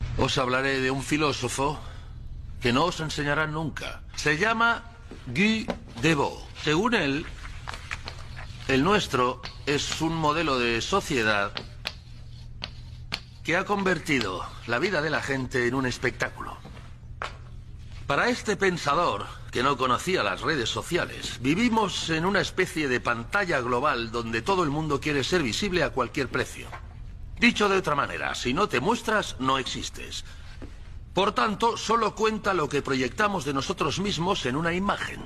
Speaker 12: Os hablaré de un filósofo que no os enseñarán nunca. Se llama Guy Debord. Según él, el nuestro es un modelo de sociedad que ha convertido la vida de la gente en un espectáculo. Para este pensador, que no conocía las redes sociales, vivimos en una especie de pantalla global donde todo el mundo quiere ser visible a cualquier precio. Dicho de otra manera, si no te muestras, no existes. Por tanto, solo cuenta lo que proyectamos de nosotros mismos en una imagen.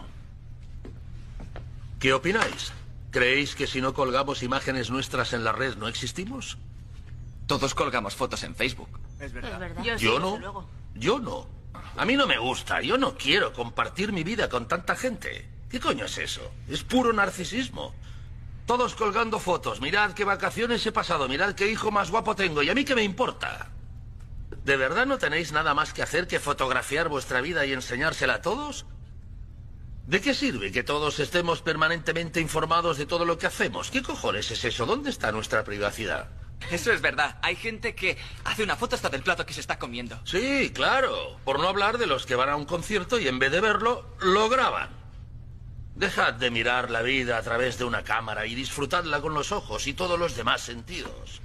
Speaker 12: ¿Qué opináis? ¿Creéis que si no colgamos imágenes nuestras en la red no existimos?
Speaker 13: Todos colgamos fotos en Facebook.
Speaker 14: Es verdad.
Speaker 12: Yo, Yo no. Yo no. A mí no me gusta. Yo no quiero compartir mi vida con tanta gente. ¿Qué coño es eso? Es puro narcisismo. Todos colgando fotos. Mirad qué vacaciones he pasado. Mirad qué hijo más guapo tengo. ¿Y a mí qué me importa? ¿De verdad no tenéis nada más que hacer que fotografiar vuestra vida y enseñársela a todos? ¿De qué sirve que todos estemos permanentemente informados de todo lo que hacemos? ¿Qué cojones es eso? ¿Dónde está nuestra privacidad?
Speaker 13: Eso es verdad. Hay gente que hace una foto hasta del plato que se está comiendo.
Speaker 12: Sí, claro. Por no hablar de los que van a un concierto y en vez de verlo, lo graban. Dejad de mirar la vida a través de una cámara y disfrutadla con los ojos y todos los demás sentidos.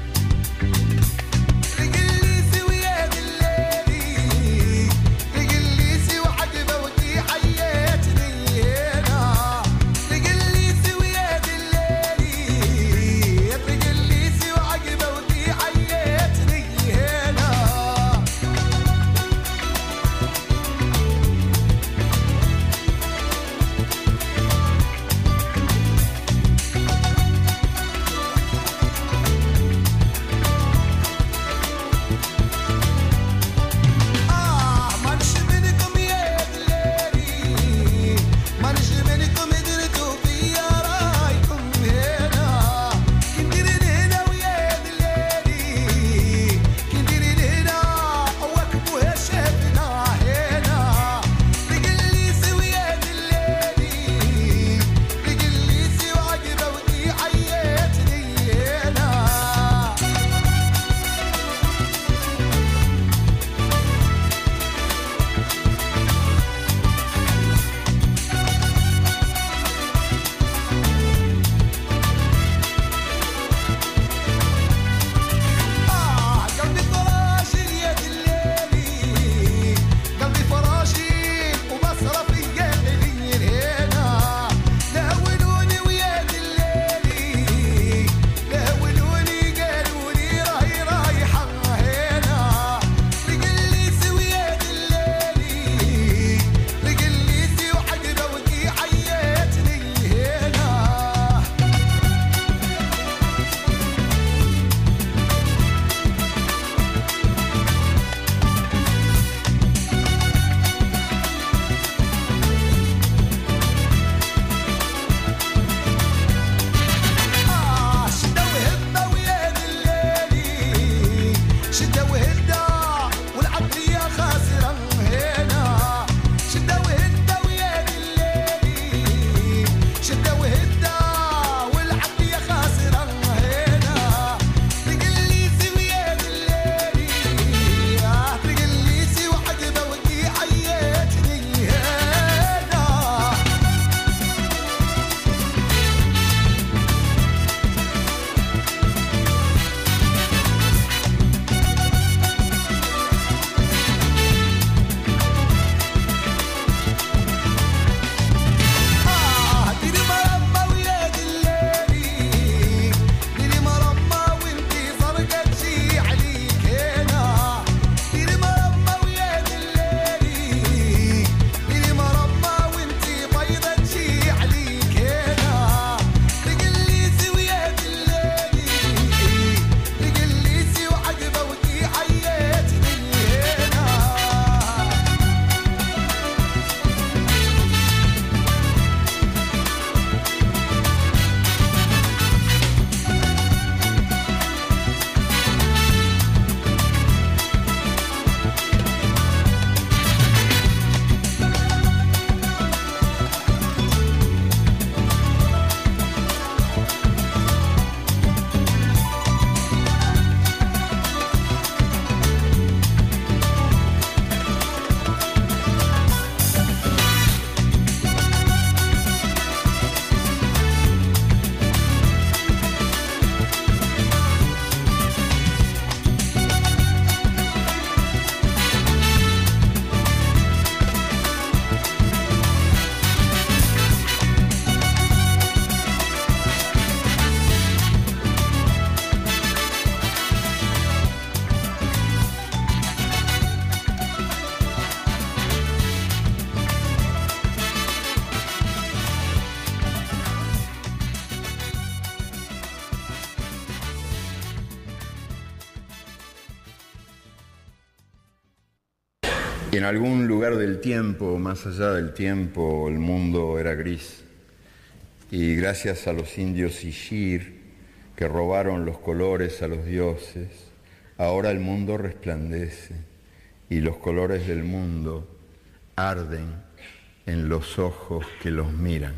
Speaker 15: Take it easy, we have the lady.
Speaker 14: Y en algún lugar del tiempo, más allá del tiempo, el mundo era gris. Y gracias a los indios Ishir, que robaron los colores a los dioses, ahora el mundo resplandece y los colores del mundo arden en los ojos que los miran.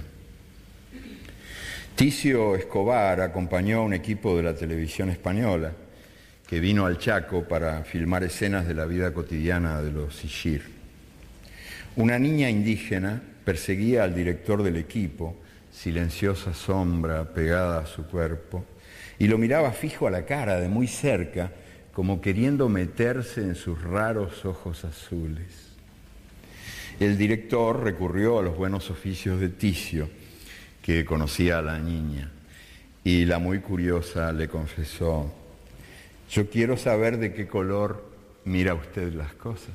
Speaker 14: Ticio Escobar acompañó a un equipo de la televisión española que vino al Chaco para filmar escenas de la vida cotidiana de los Ishir. Una niña indígena perseguía al director del equipo, silenciosa sombra pegada a su cuerpo, y lo miraba fijo a la cara de muy cerca, como queriendo meterse en sus raros ojos azules. El director recurrió a los buenos oficios de Ticio, que conocía a la niña, y la muy curiosa le confesó: yo quiero saber de qué color mira usted las cosas.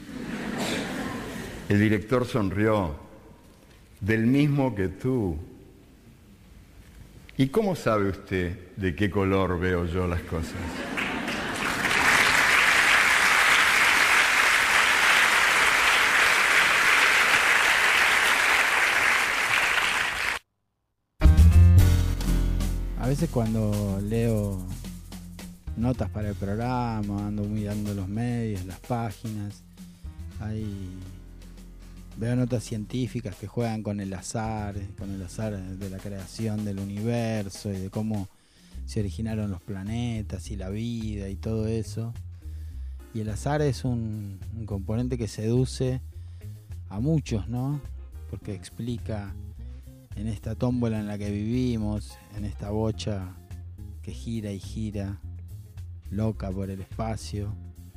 Speaker 14: El director sonrió: del mismo que tú. ¿Y cómo sabe usted de qué color veo yo las cosas?
Speaker 4: A veces cuando leo notas para el programa, ando mirando los medios, las páginas, hay, veo notas científicas que juegan con el azar, con el azar de la creación del universo y de cómo se originaron los planetas y la vida y todo eso. Y el azar es un, un componente que seduce a muchos, ¿no? Porque explica en esta tómbola en la que vivimos, en esta bocha que gira y gira, loca por el espacio.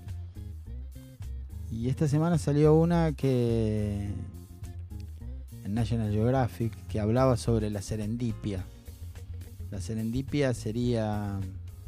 Speaker 4: Y esta semana salió una que en National Geographic que hablaba sobre la serendipia. La serendipia sería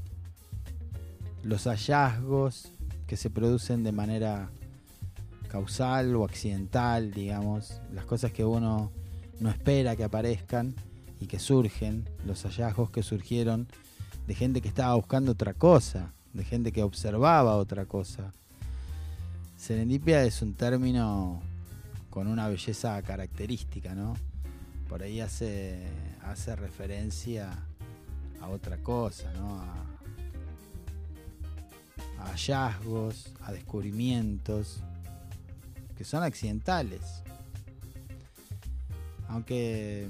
Speaker 4: los hallazgos que se producen de manera causal o accidental, digamos, las cosas que uno no espera que aparezcan y que surgen, los hallazgos que surgieron de gente que estaba buscando otra cosa, de gente que observaba otra cosa. Serendipia es un término con una belleza característica, ¿no? Por ahí hace, hace referencia a otra cosa, ¿no? A, a hallazgos, a descubrimientos que son accidentales. Aunque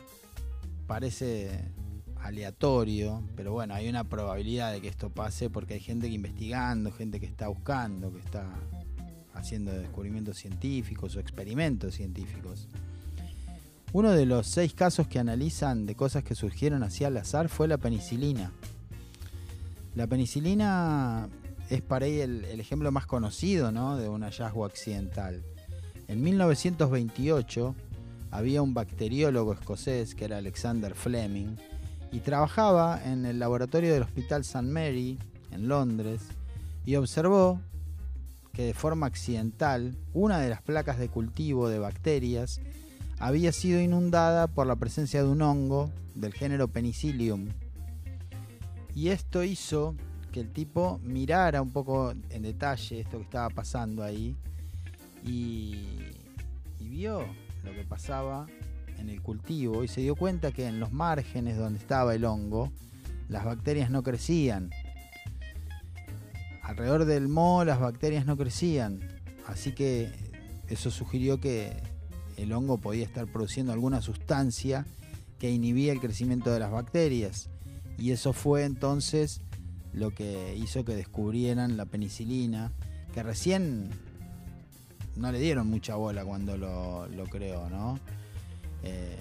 Speaker 4: parece aleatorio, pero bueno, hay una probabilidad de que esto pase porque hay gente que investigando, gente que está buscando, que está haciendo descubrimientos científicos o experimentos científicos. Uno de los seis casos que analizan de cosas que surgieron así al azar fue la penicilina. La penicilina es para ahí el, el ejemplo más conocido, ¿no?, de un hallazgo accidental. En mil novecientos veintiocho había un bacteriólogo escocés que era Alexander Fleming y trabajaba en el laboratorio del Hospital Saint Mary en Londres y observó que de forma accidental una de las placas de cultivo de bacterias había sido inundada por la presencia de un hongo del género Penicillium. Y esto hizo que el tipo mirara un poco en detalle esto que estaba pasando ahí y, y vio lo que pasaba en el cultivo y se dio cuenta que en los márgenes donde estaba el hongo las bacterias no crecían. Alrededor del moho las bacterias no crecían, así que eso sugirió que el hongo podía estar produciendo alguna sustancia que inhibía el crecimiento de las bacterias, y eso fue entonces lo que hizo que descubrieran la penicilina, que recién no le dieron mucha bola cuando lo, lo creó, ¿no? Eh,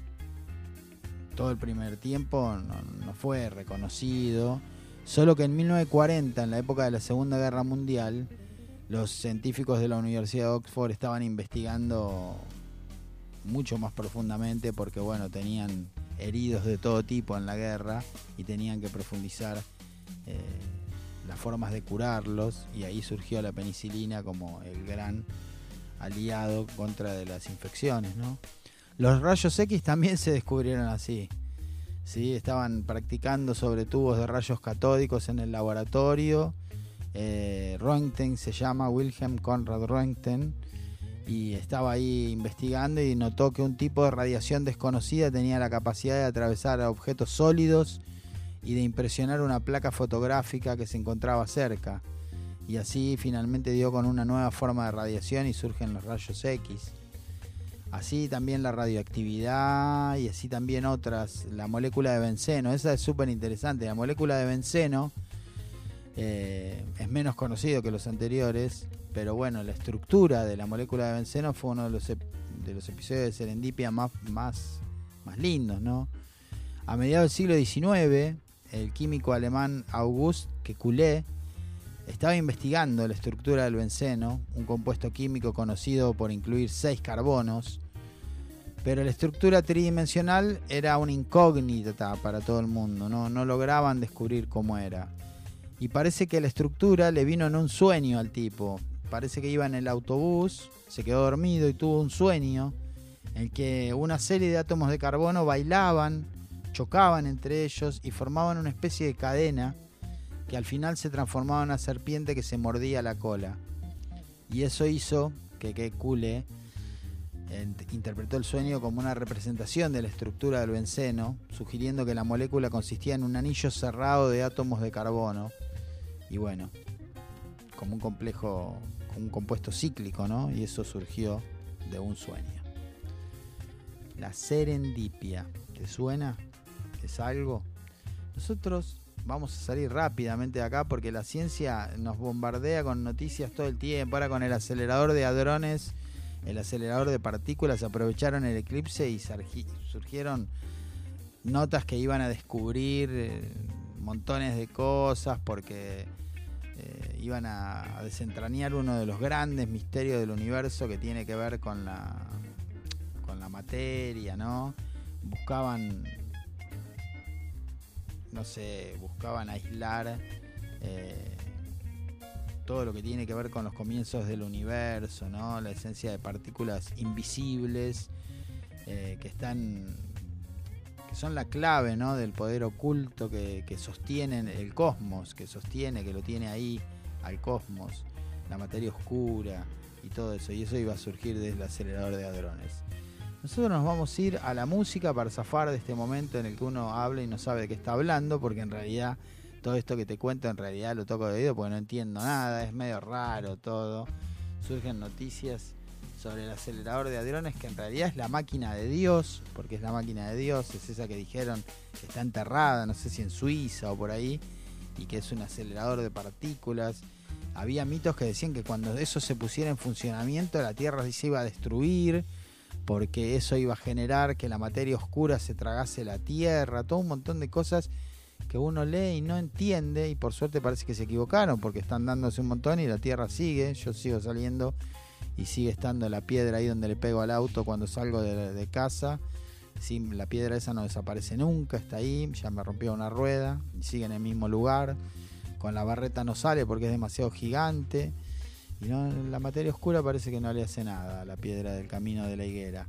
Speaker 4: todo el primer tiempo no, no fue reconocido, solo que en mil novecientos cuarenta, en la época de la Segunda Guerra Mundial, los científicos de la Universidad de Oxford estaban investigando mucho más profundamente porque, bueno, tenían heridos de todo tipo en la guerra y tenían que profundizar eh, las formas de curarlos, y ahí surgió la penicilina como el gran aliado contra de las infecciones, ¿no? Los rayos X también se descubrieron así, ¿sí? Estaban practicando sobre tubos de rayos catódicos en el laboratorio Eh, Röntgen se llama, Wilhelm Conrad Röntgen, y estaba ahí investigando y notó que un tipo de radiación desconocida tenía la capacidad de atravesar objetos sólidos y de impresionar una placa fotográfica que se encontraba cerca. Y así finalmente dio con una nueva forma de radiación y surgen los rayos X. Así también la radioactividad y así también otras. La molécula de benceno, esa es súper interesante. La molécula de benceno eh, es menos conocido que los anteriores, pero bueno, la estructura de la molécula de benceno fue uno de los, ep- de los episodios de serendipia más, más, más lindos, ¿no? A mediados del siglo diecinueve, el químico alemán August Kekulé estaba investigando la estructura del benceno, un compuesto químico conocido por incluir seis carbonos, pero la estructura tridimensional era una incógnita para todo el mundo, no, no lograban descubrir cómo era. Y parece que la estructura le vino en un sueño al tipo. Parece que iba en el autobús, se quedó dormido y tuvo un sueño en el que una serie de átomos de carbono bailaban, chocaban entre ellos y formaban una especie de cadena que al final se transformaba en una serpiente que se mordía la cola. Y eso hizo que Kekulé interpretó el sueño como una representación de la estructura del benceno, sugiriendo que la molécula consistía en un anillo cerrado de átomos de carbono. Y bueno, como un complejo, como un compuesto cíclico, ¿no? Y eso surgió de un sueño. La serendipia, ¿te suena? ¿Es algo? Nosotros vamos a salir rápidamente de acá porque la ciencia nos bombardea con noticias todo el tiempo. Ahora con el acelerador de hadrones, el acelerador de partículas, aprovecharon el eclipse y surgieron notas que iban a descubrir eh, montones de cosas porque eh, iban a, a desentrañar uno de los grandes misterios del universo que tiene que ver con la, con la materia, ¿no? Buscaban... no sé, buscaban aislar eh, todo lo que tiene que ver con los comienzos del universo, ¿no? La esencia de partículas invisibles eh, que están, que son la clave, ¿no? Del poder oculto que, que sostienen el cosmos, que sostiene, que lo tiene ahí al cosmos, la materia oscura y todo eso, y eso iba a surgir desde el acelerador de hadrones. Nosotros nos vamos a ir a la música para zafar de este momento en el que uno habla y no sabe de qué está hablando, porque en realidad todo esto que te cuento en realidad lo toco de oído porque no entiendo nada, es medio raro todo. Surgen noticias sobre el acelerador de hadrones que en realidad es la máquina de Dios, porque es la máquina de Dios, es esa que dijeron que está enterrada, no sé si en Suiza o por ahí, y que es un acelerador de partículas. Había mitos que decían que cuando eso se pusiera en funcionamiento la Tierra se iba a destruir, porque eso iba a generar que la materia oscura se tragase la Tierra, todo un montón de cosas que uno lee y no entiende, y por suerte parece que se equivocaron, porque están dándose un montón y la Tierra sigue, yo sigo saliendo y sigue estando la piedra ahí donde le pego al auto cuando salgo de, de casa. Sí, la piedra esa no desaparece nunca, está ahí, ya me rompió una rueda y sigue en el mismo lugar. Con la barreta no sale porque es demasiado gigante. Y no, la materia oscura parece que no le hace nada a la piedra del camino de la higuera.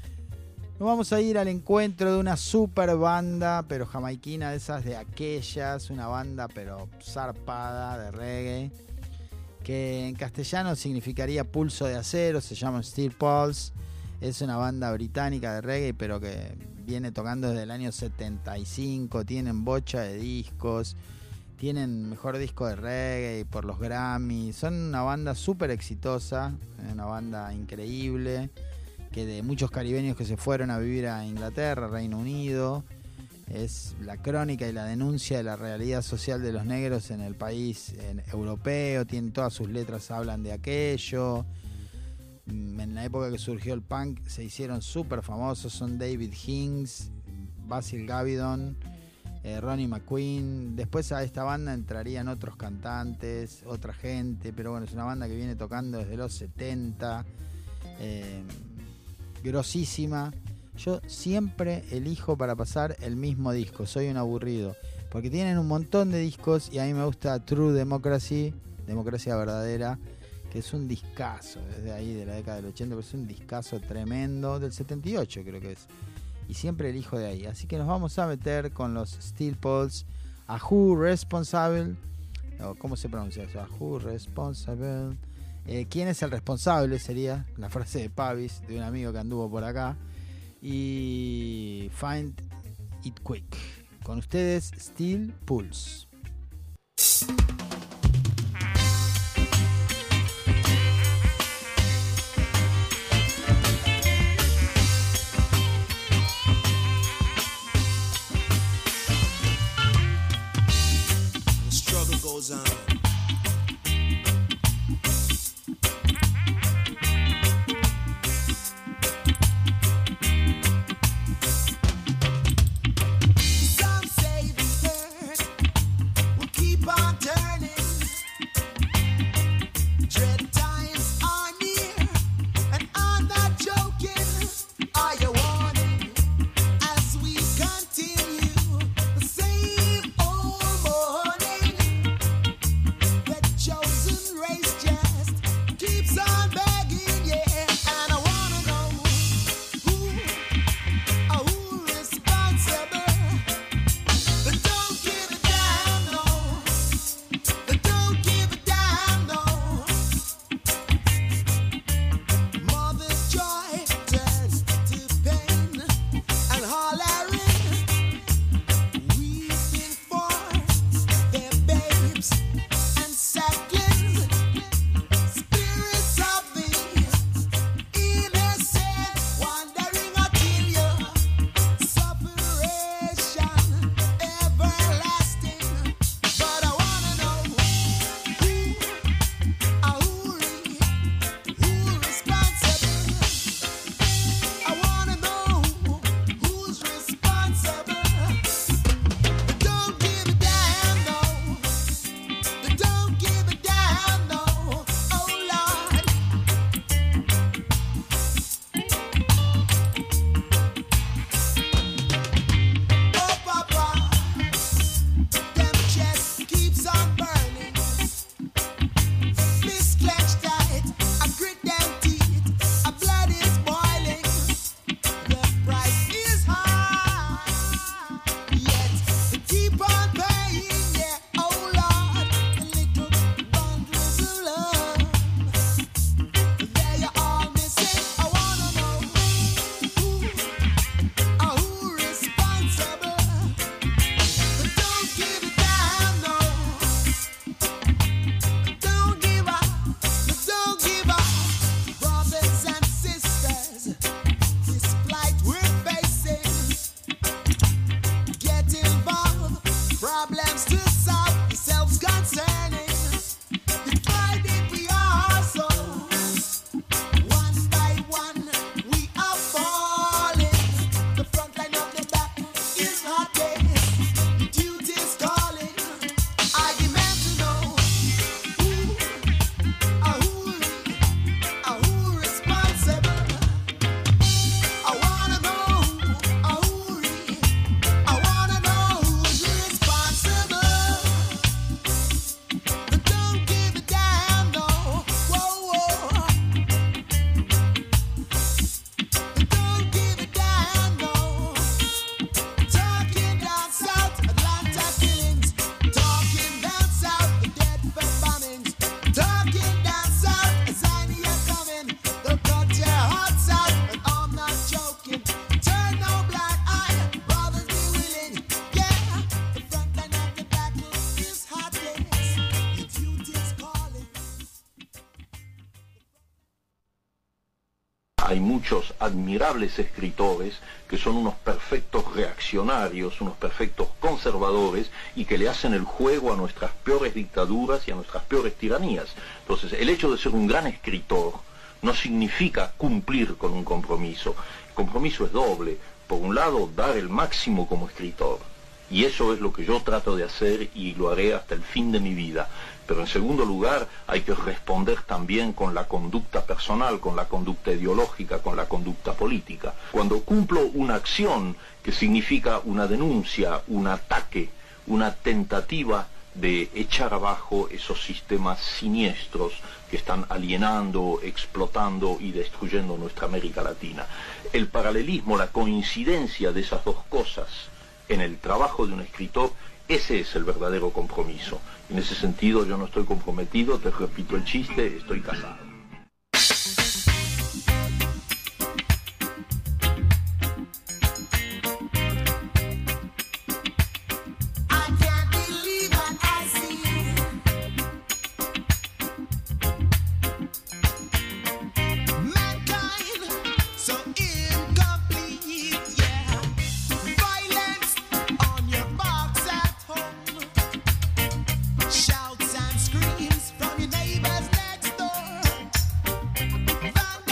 Speaker 4: Nos vamos a ir al encuentro de una super banda, pero jamaiquina, de esas de aquellas, una banda pero zarpada de reggae, que en castellano significaría pulso de acero, se llama Steel Pulse. Es una banda británica de reggae, pero que viene tocando desde el año setenta y cinco, tienen bocha de discos. Tienen mejor disco de reggae por los Grammy. Son una banda súper exitosa, una banda increíble, que de muchos caribeños que se fueron a vivir a Inglaterra, Reino Unido. Es la crónica y la denuncia de la realidad social de los negros en el país en, europeo. Tienen todas sus letras, hablan de aquello. En la época que surgió el punk se hicieron súper famosos. Son David Hings, Basil Gavidon, Eh, Ronnie McQueen. Después a esta banda entrarían otros cantantes, otra gente, pero bueno, es una banda que viene tocando desde los setenta, eh, grosísima. Yo siempre elijo para pasar el mismo disco, soy un aburrido, porque tienen un montón de discos y a mí me gusta True Democracy, Democracia Verdadera, que es un discazo, desde ahí de la década del ochenta, pero es un discazo tremendo, del setenta y ocho creo que es. Y siempre elijo de ahí. Así que nos vamos a meter con los Steel Pulse, A Who Responsible, o ¿cómo se pronuncia eso? Who responsible? Eh, ¿Quién es el responsable? Sería la frase de Pavis, de un amigo que anduvo por acá. Y Find It Quick. Con ustedes, Steel Pulse.
Speaker 15: Goes on. Some say the earth will keep on turning. Dread times are near, and I'm not joking. Are you warning as we continue the same old morning? Chosen race just keeps on begging, yeah. And I wanna know who, uh, who responsible. But don't give a damn, no. But don't give a damn, no. Mother's joy turns to pain and hollering, weeping for their babes. Spirits of the innocent wandering until your separation everlasting. But I wanna know who, uh, who, who responsible. I wanna know who's responsible. But don't give a damn, no. But don't give a damn, no. Oh Lord. Oh Papa, them chest keeps on burning. Fist clenched tight, I grit them teeth, a blood is boiling. The price is high, yet they keep on paying, yeah. Oh Lord, the little bundles of love, they are all missing. I wanna know who, uh, who responsible. But don't give a damn, no. Don't give up, but don't give up. Brothers and sisters, this plight we're facing. Get involved, problems to solve, yourselves concerning. Divided we are so, one by one we are falling. The front line of the back is hottest, the duty's calling. I demand to know who, uh, who, uh, who responsible. I wanna know uh, who, I wanna know who's responsible. But don't give a damn, no. Whoa, whoa. But don't give a damn, no. Talking down south, Atlanta killings. Talking down south, the Deadford bombings. Talking down south, Azania coming. They'll cut your hearts out, and I'm not joking. Turn no blind eye, brothers be willing. Yeah, the front line of the battle is hottest. The duty's calling.
Speaker 6: Hay muchos admirables escritores que son unos perfectos reaccionarios, unos perfectos conservadores y que le hacen el juego a nuestras peores dictaduras y a nuestras peores tiranías. Entonces, el hecho de ser un gran escritor no significa cumplir con un compromiso. El compromiso es doble. Por un lado, dar el máximo como escritor. Y eso es lo que yo trato de hacer y lo haré hasta el fin de mi vida. Pero en segundo lugar, hay que responder también con la conducta personal, con la conducta ideológica, con la conducta política. Cuando cumplo una acción que significa una denuncia, un ataque, una tentativa de echar abajo esos sistemas siniestros que están alienando, explotando y destruyendo nuestra América Latina. El paralelismo, la coincidencia de esas dos cosas en el trabajo de un escritor Ese es el verdadero compromiso. En ese sentido yo no estoy comprometido, te repito el chiste, estoy casado.
Speaker 15: Shouts and screams from your neighbors next door.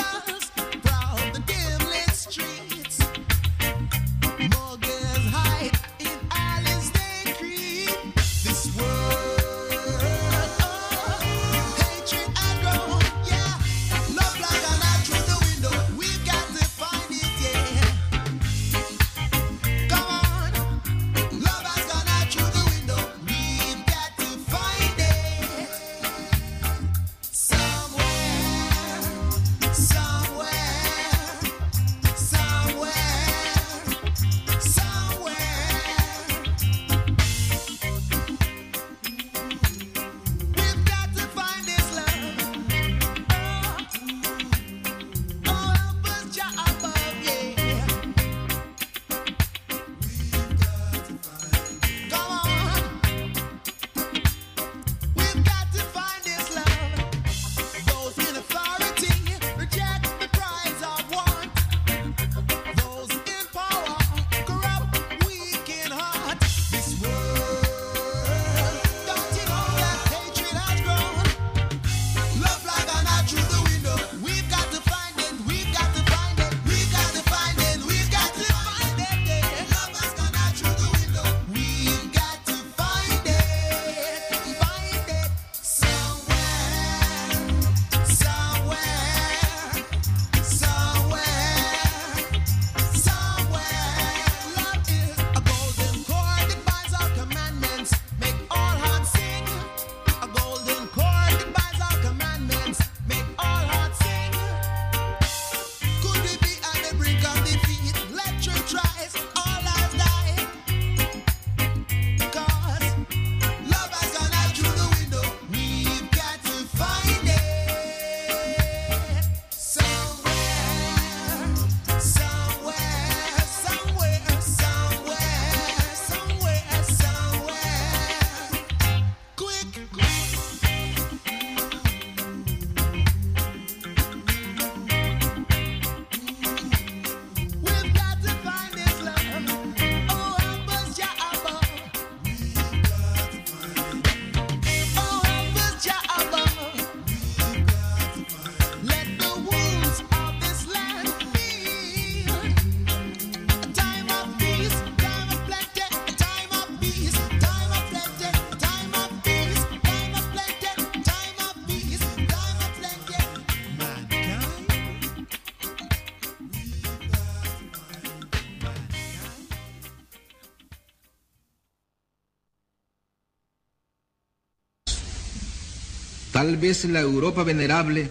Speaker 16: Tal vez la Europa venerable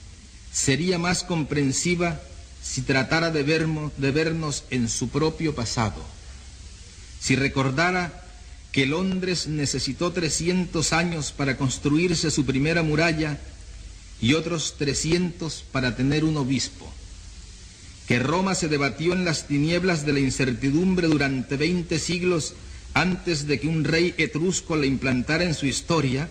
Speaker 16: sería más comprensiva si tratara de, vermo, de vernos en su propio pasado, si recordara que Londres necesitó trescientos años para construirse su primera muralla y otros trescientos para tener un obispo, que Roma se debatió en las tinieblas de la incertidumbre durante veinte siglos antes de que un rey etrusco la implantara en su historia,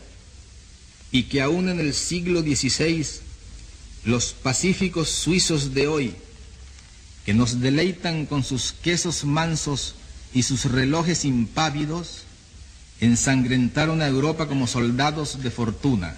Speaker 16: y que aún en el siglo dieciséis los pacíficos suizos de hoy, que nos deleitan con sus quesos mansos y sus relojes impávidos, ensangrentaron a Europa como soldados de fortuna.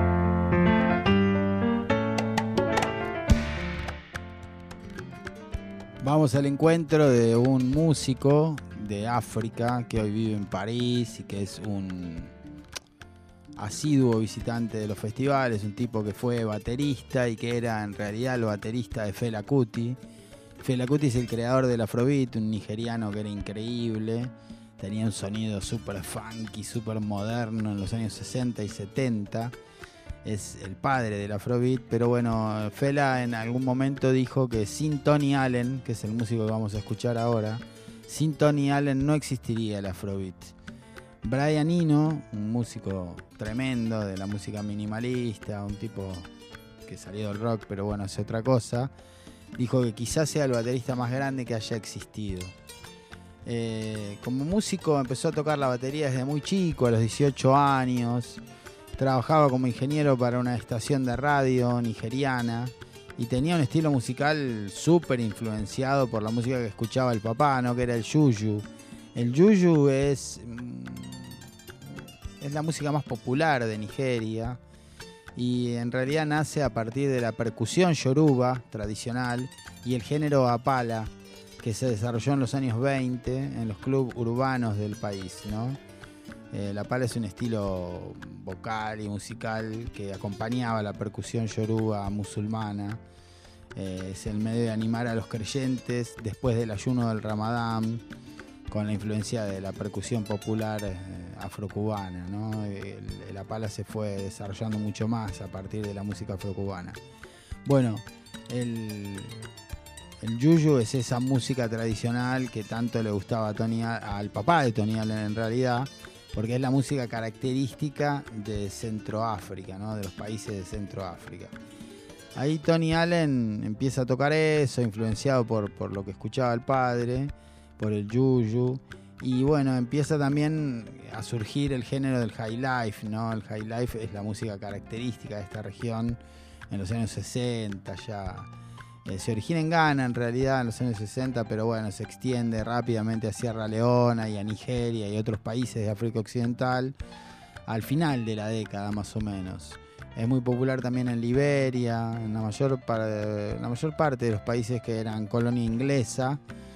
Speaker 4: Vamos al encuentro de un músico de África que hoy vive en París y que es un asiduo visitante de los festivales, un tipo que fue baterista y que era en realidad el baterista de Fela Kuti. Fela Kuti es el creador del Afrobeat, un nigeriano que era increíble, tenía un sonido súper funky, súper moderno en los años sesenta y setenta, es el padre del Afrobeat, pero bueno, Fela en algún momento dijo que sin Tony Allen, que es el músico que vamos a escuchar ahora, sin Tony Allen no existiría el Afrobeat. Brian Eno, un músico tremendo de la música minimalista, un tipo que salió del rock, pero bueno, es otra cosa, dijo que quizás sea el baterista más grande que haya existido. Eh, como músico empezó a tocar la batería desde muy chico, a los dieciocho años. Trabajaba como ingeniero para una estación de radio nigeriana y tenía un estilo musical súper influenciado por la música que escuchaba el papá, ¿no? Que era el yuyu. El yuyu es, es la música más popular de Nigeria y en realidad nace a partir de la percusión yoruba tradicional y el género apala, que se desarrolló en los años veinte en los clubes urbanos del país, ¿no? Eh, la pala es un estilo vocal y musical que acompañaba la percusión yoruba musulmana. Eh, es el medio de animar a los creyentes después del ayuno del Ramadán, con la influencia de la percusión popular eh, afrocubana, ¿no? El, la pala se fue desarrollando mucho más a partir de la música afrocubana. Bueno, el, el yuyu es esa música tradicional que tanto le gustaba a Tony, al papá de Tony Allen en realidad, porque es la música característica de Centroáfrica, ¿no? De los países de Centroáfrica. Ahí Tony Allen empieza a tocar eso, influenciado por, por lo que escuchaba el padre, por el yuyu, y bueno, empieza también a surgir el género del high life, ¿no? El high life es la música característica de esta región en los años sesenta ya. Eh, se origina en Ghana en realidad en los años sesenta, pero bueno, se extiende rápidamente a Sierra Leona y a Nigeria y otros países de África Occidental al final de la década más o menos. Es muy popular también en Liberia, en la mayor, par- la mayor parte de los países que eran colonia inglesa,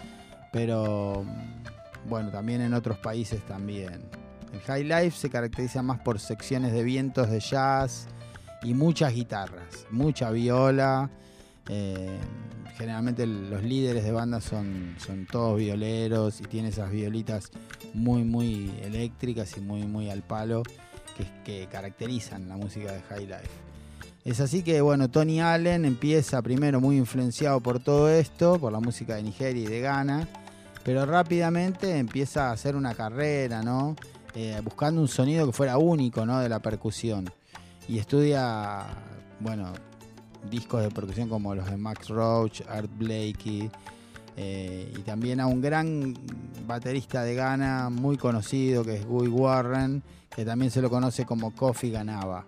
Speaker 4: pero bueno, también en otros países también. El high life se caracteriza más por secciones de vientos de jazz y muchas guitarras, mucha viola. Eh, generalmente los líderes de banda son, son todos violeros y tiene esas violitas muy muy eléctricas y muy muy al palo que, que caracterizan la música de high life. Es así que bueno, Tony Allen empieza primero muy influenciado por todo esto, por la música de Nigeria y de Ghana, pero rápidamente empieza a hacer una carrera, ¿no? Eh, buscando un sonido que fuera único, ¿no? De la percusión, y estudia, bueno, discos de percusión como los de Max Roach, Art Blakey, eh, y también a un gran baterista de Ghana muy conocido que es Guy Warren, que también se lo conoce como Kofi Ganaba.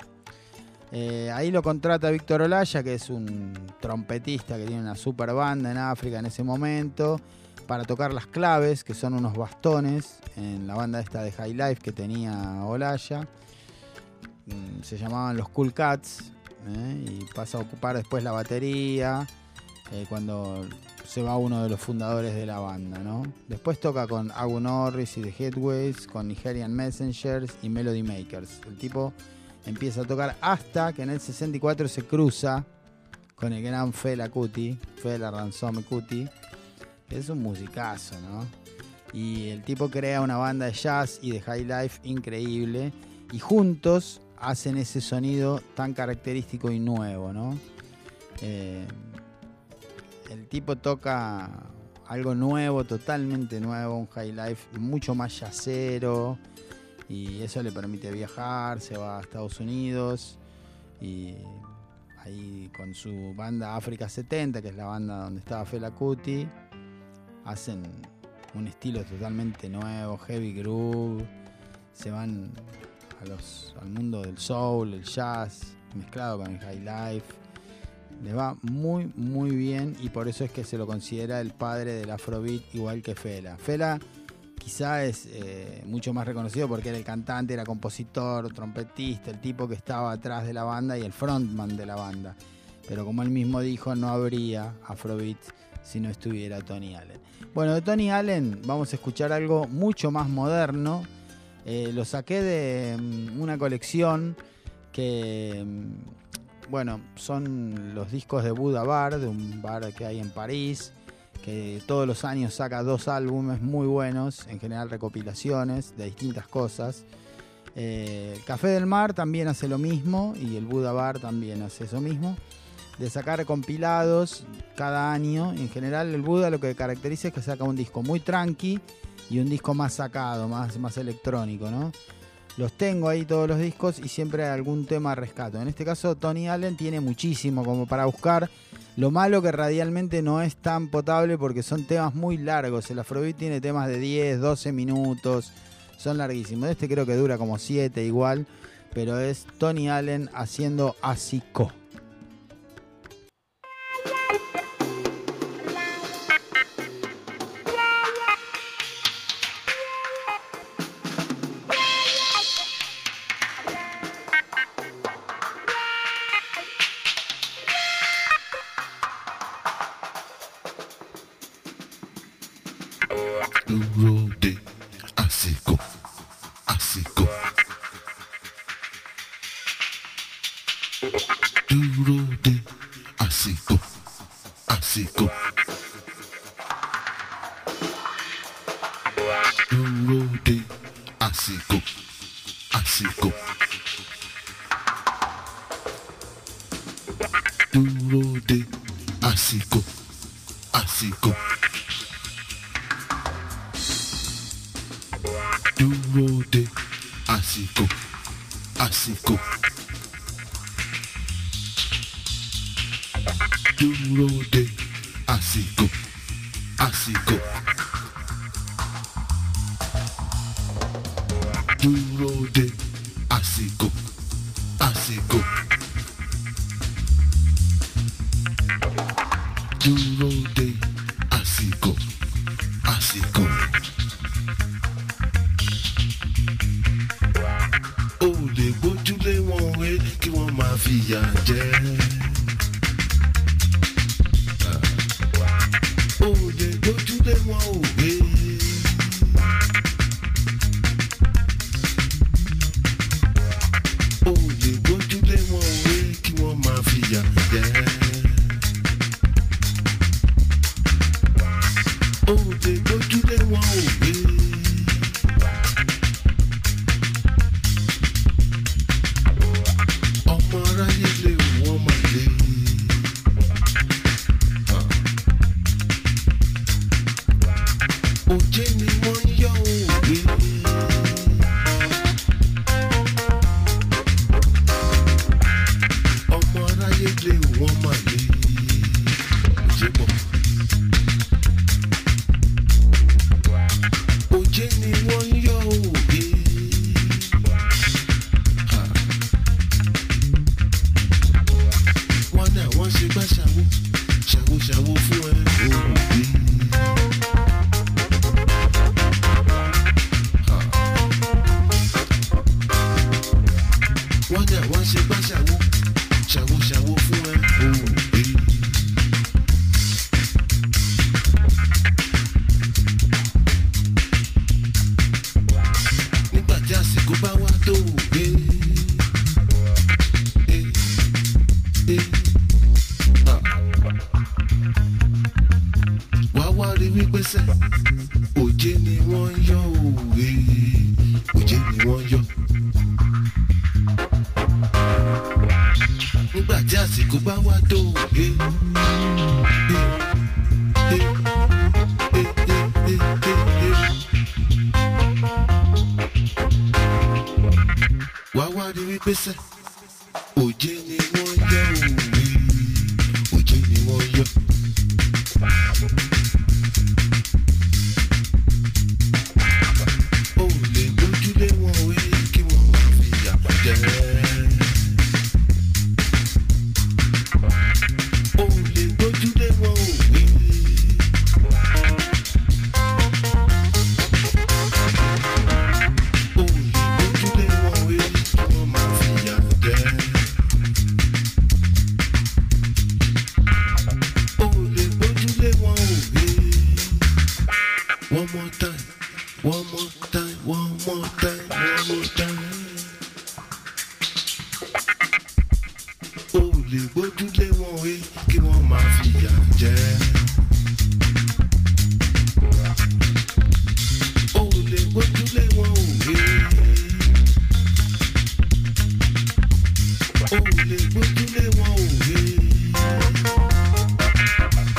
Speaker 4: Eh, ahí lo contrata Víctor Olaya, que es un trompetista que tiene una super banda en África en ese momento, para tocar las claves, que son unos bastones en la banda esta de high life que tenía Olaya. Mm, se llamaban los Cool Cats. ¿Eh? Y pasa a ocupar después la batería eh, cuando se va uno de los fundadores de la banda, ¿no? Después toca con Agu Norris y The Headways, con Nigerian Messengers y Melody Makers. El tipo empieza a tocar hasta que en el sesenta y cuatro se cruza con el gran Fela Kuti, Fela Ransome Kuti, que es un musicazo, ¿no? Y el tipo crea una banda de jazz y de high life increíble, y juntos hacen ese sonido tan característico y nuevo, ¿no? Eh, el tipo toca algo nuevo, totalmente nuevo, un high life mucho más jazzero, y eso le permite viajar, se va a Estados Unidos, y ahí con su banda África setenta, que es la banda donde estaba Fela Kuti, hacen un estilo totalmente nuevo, heavy groove, se van A los, al mundo del soul, el jazz, mezclado con el high life. Le va muy, muy bien, y por eso es que se lo considera el padre del afrobeat, igual que Fela. Fela quizá es eh, mucho más reconocido porque era el cantante, era compositor, trompetista, el tipo que estaba atrás de la banda y el frontman de la banda. Pero como él mismo dijo, no habría afrobeat si no estuviera Tony Allen. Bueno, de Tony Allen vamos a escuchar algo mucho más moderno. Eh, lo saqué de um, una colección que, um, bueno, son los discos de Buddha Bar, de un bar que hay en París, que todos los años saca dos álbumes muy buenos, en general recopilaciones de distintas cosas. Eh, el Café del Mar también hace lo mismo, y el Buddha Bar también hace eso mismo, de sacar compilados cada año. En general el Buda lo que caracteriza es que saca un disco muy tranqui y un disco más sacado, más, más electrónico, ¿no? Los tengo ahí todos los discos y siempre hay algún tema rescato. En este caso Tony Allen tiene muchísimo como para buscar. Lo malo que radialmente no es tan potable porque son temas muy largos. El Afrobeat tiene temas de diez, doce minutos. Son larguísimos. Este creo que dura como siete igual. Pero es Tony Allen haciendo Asiko.
Speaker 1: Duro de Asiko, Asiko. Duro de Asiko, Asiko. Duro de Asiko, Asiko. Duro de Asiko, Asiko. Duro de Asiko, Asiko. Duro de Asiko, Asiko. Duro de Asiko, Asiko. Duro de Asiko, Asiko. Ó lè gbójúlé wọn wé kí wọ́n máa fìyà jẹ. Ó lè gbójúlé wọn ò wé. Ó lè gbójúlé wọn wé kí wọ́n máa fìyà jẹ. Ó lè gbójúlé wọn ò wé. Ọmọ aráyé lè wọ́n máa lé. Òjé ni wọ́n ń yọ òwe. Ọmọ aráyé lè wọ́n máa lé. Òjé bọ̀. Òjé ni wọ́n ń yọ òwe. Wọ́n ní àwọn ṣe gbá ṣàwó ṣàwó ṣàwó fún ẹ òwe. Wọ́n ní àwọn ṣe gbá ṣàwó ṣàwó ṣàwó fún ẹ òwe. Nígbà tí àsìkò bá wá tó òwe. Wá wá rí wípé sẹ́, òjé ni wọ́n yọ òwe, òjé ni wọ́n yọ. Nígbà tí àsìkò bá wá tó òwe. Wá wá rí wípé sẹ́, òjé ni wọ́n yọ òwe, òjé ni wọ́n yọ. Ó lè gbójúlé wọn wé kí wọ́n máa fìyà jẹ. Ó lè gbójúlé wọn wé. Ó lè gbójúlé wọn wé kí wọ́n máa fìyà jẹ. Ó lè gbójúlé wọn wé. One more time, one more time, one more time, one more time. Ó lè gbójúlé wọn wé kí wọ́n máa fìyà jẹ. Ó lè gbójúlé wọn wé. Ó lè gbójúlé wọn wé.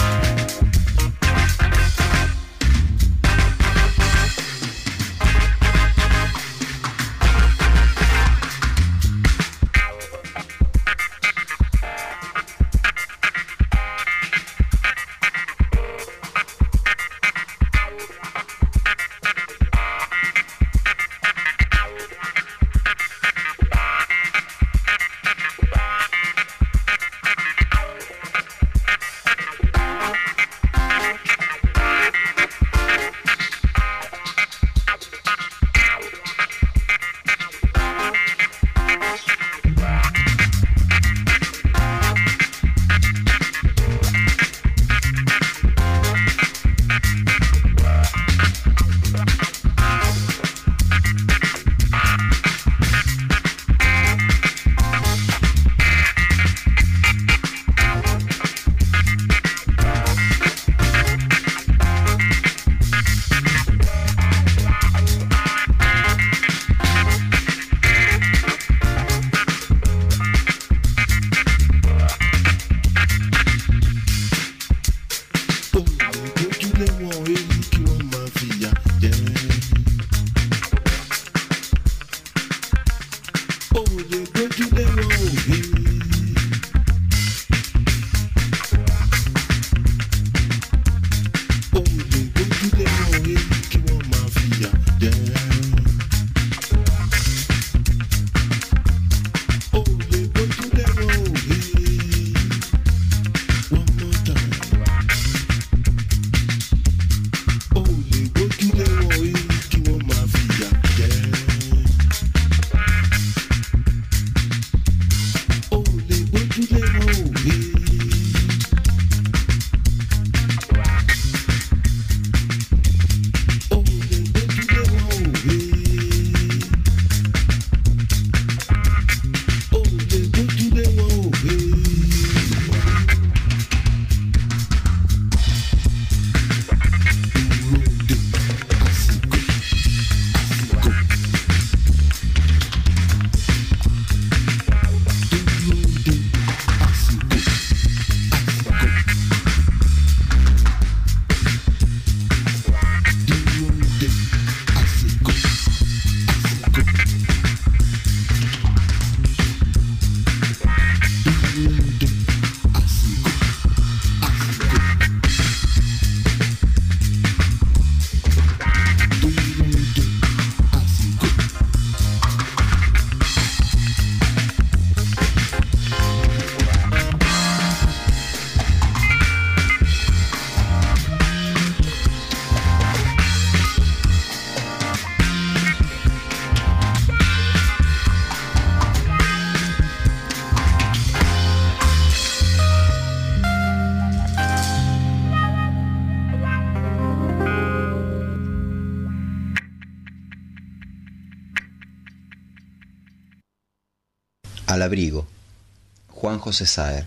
Speaker 17: Al abrigo. Juan José Saer.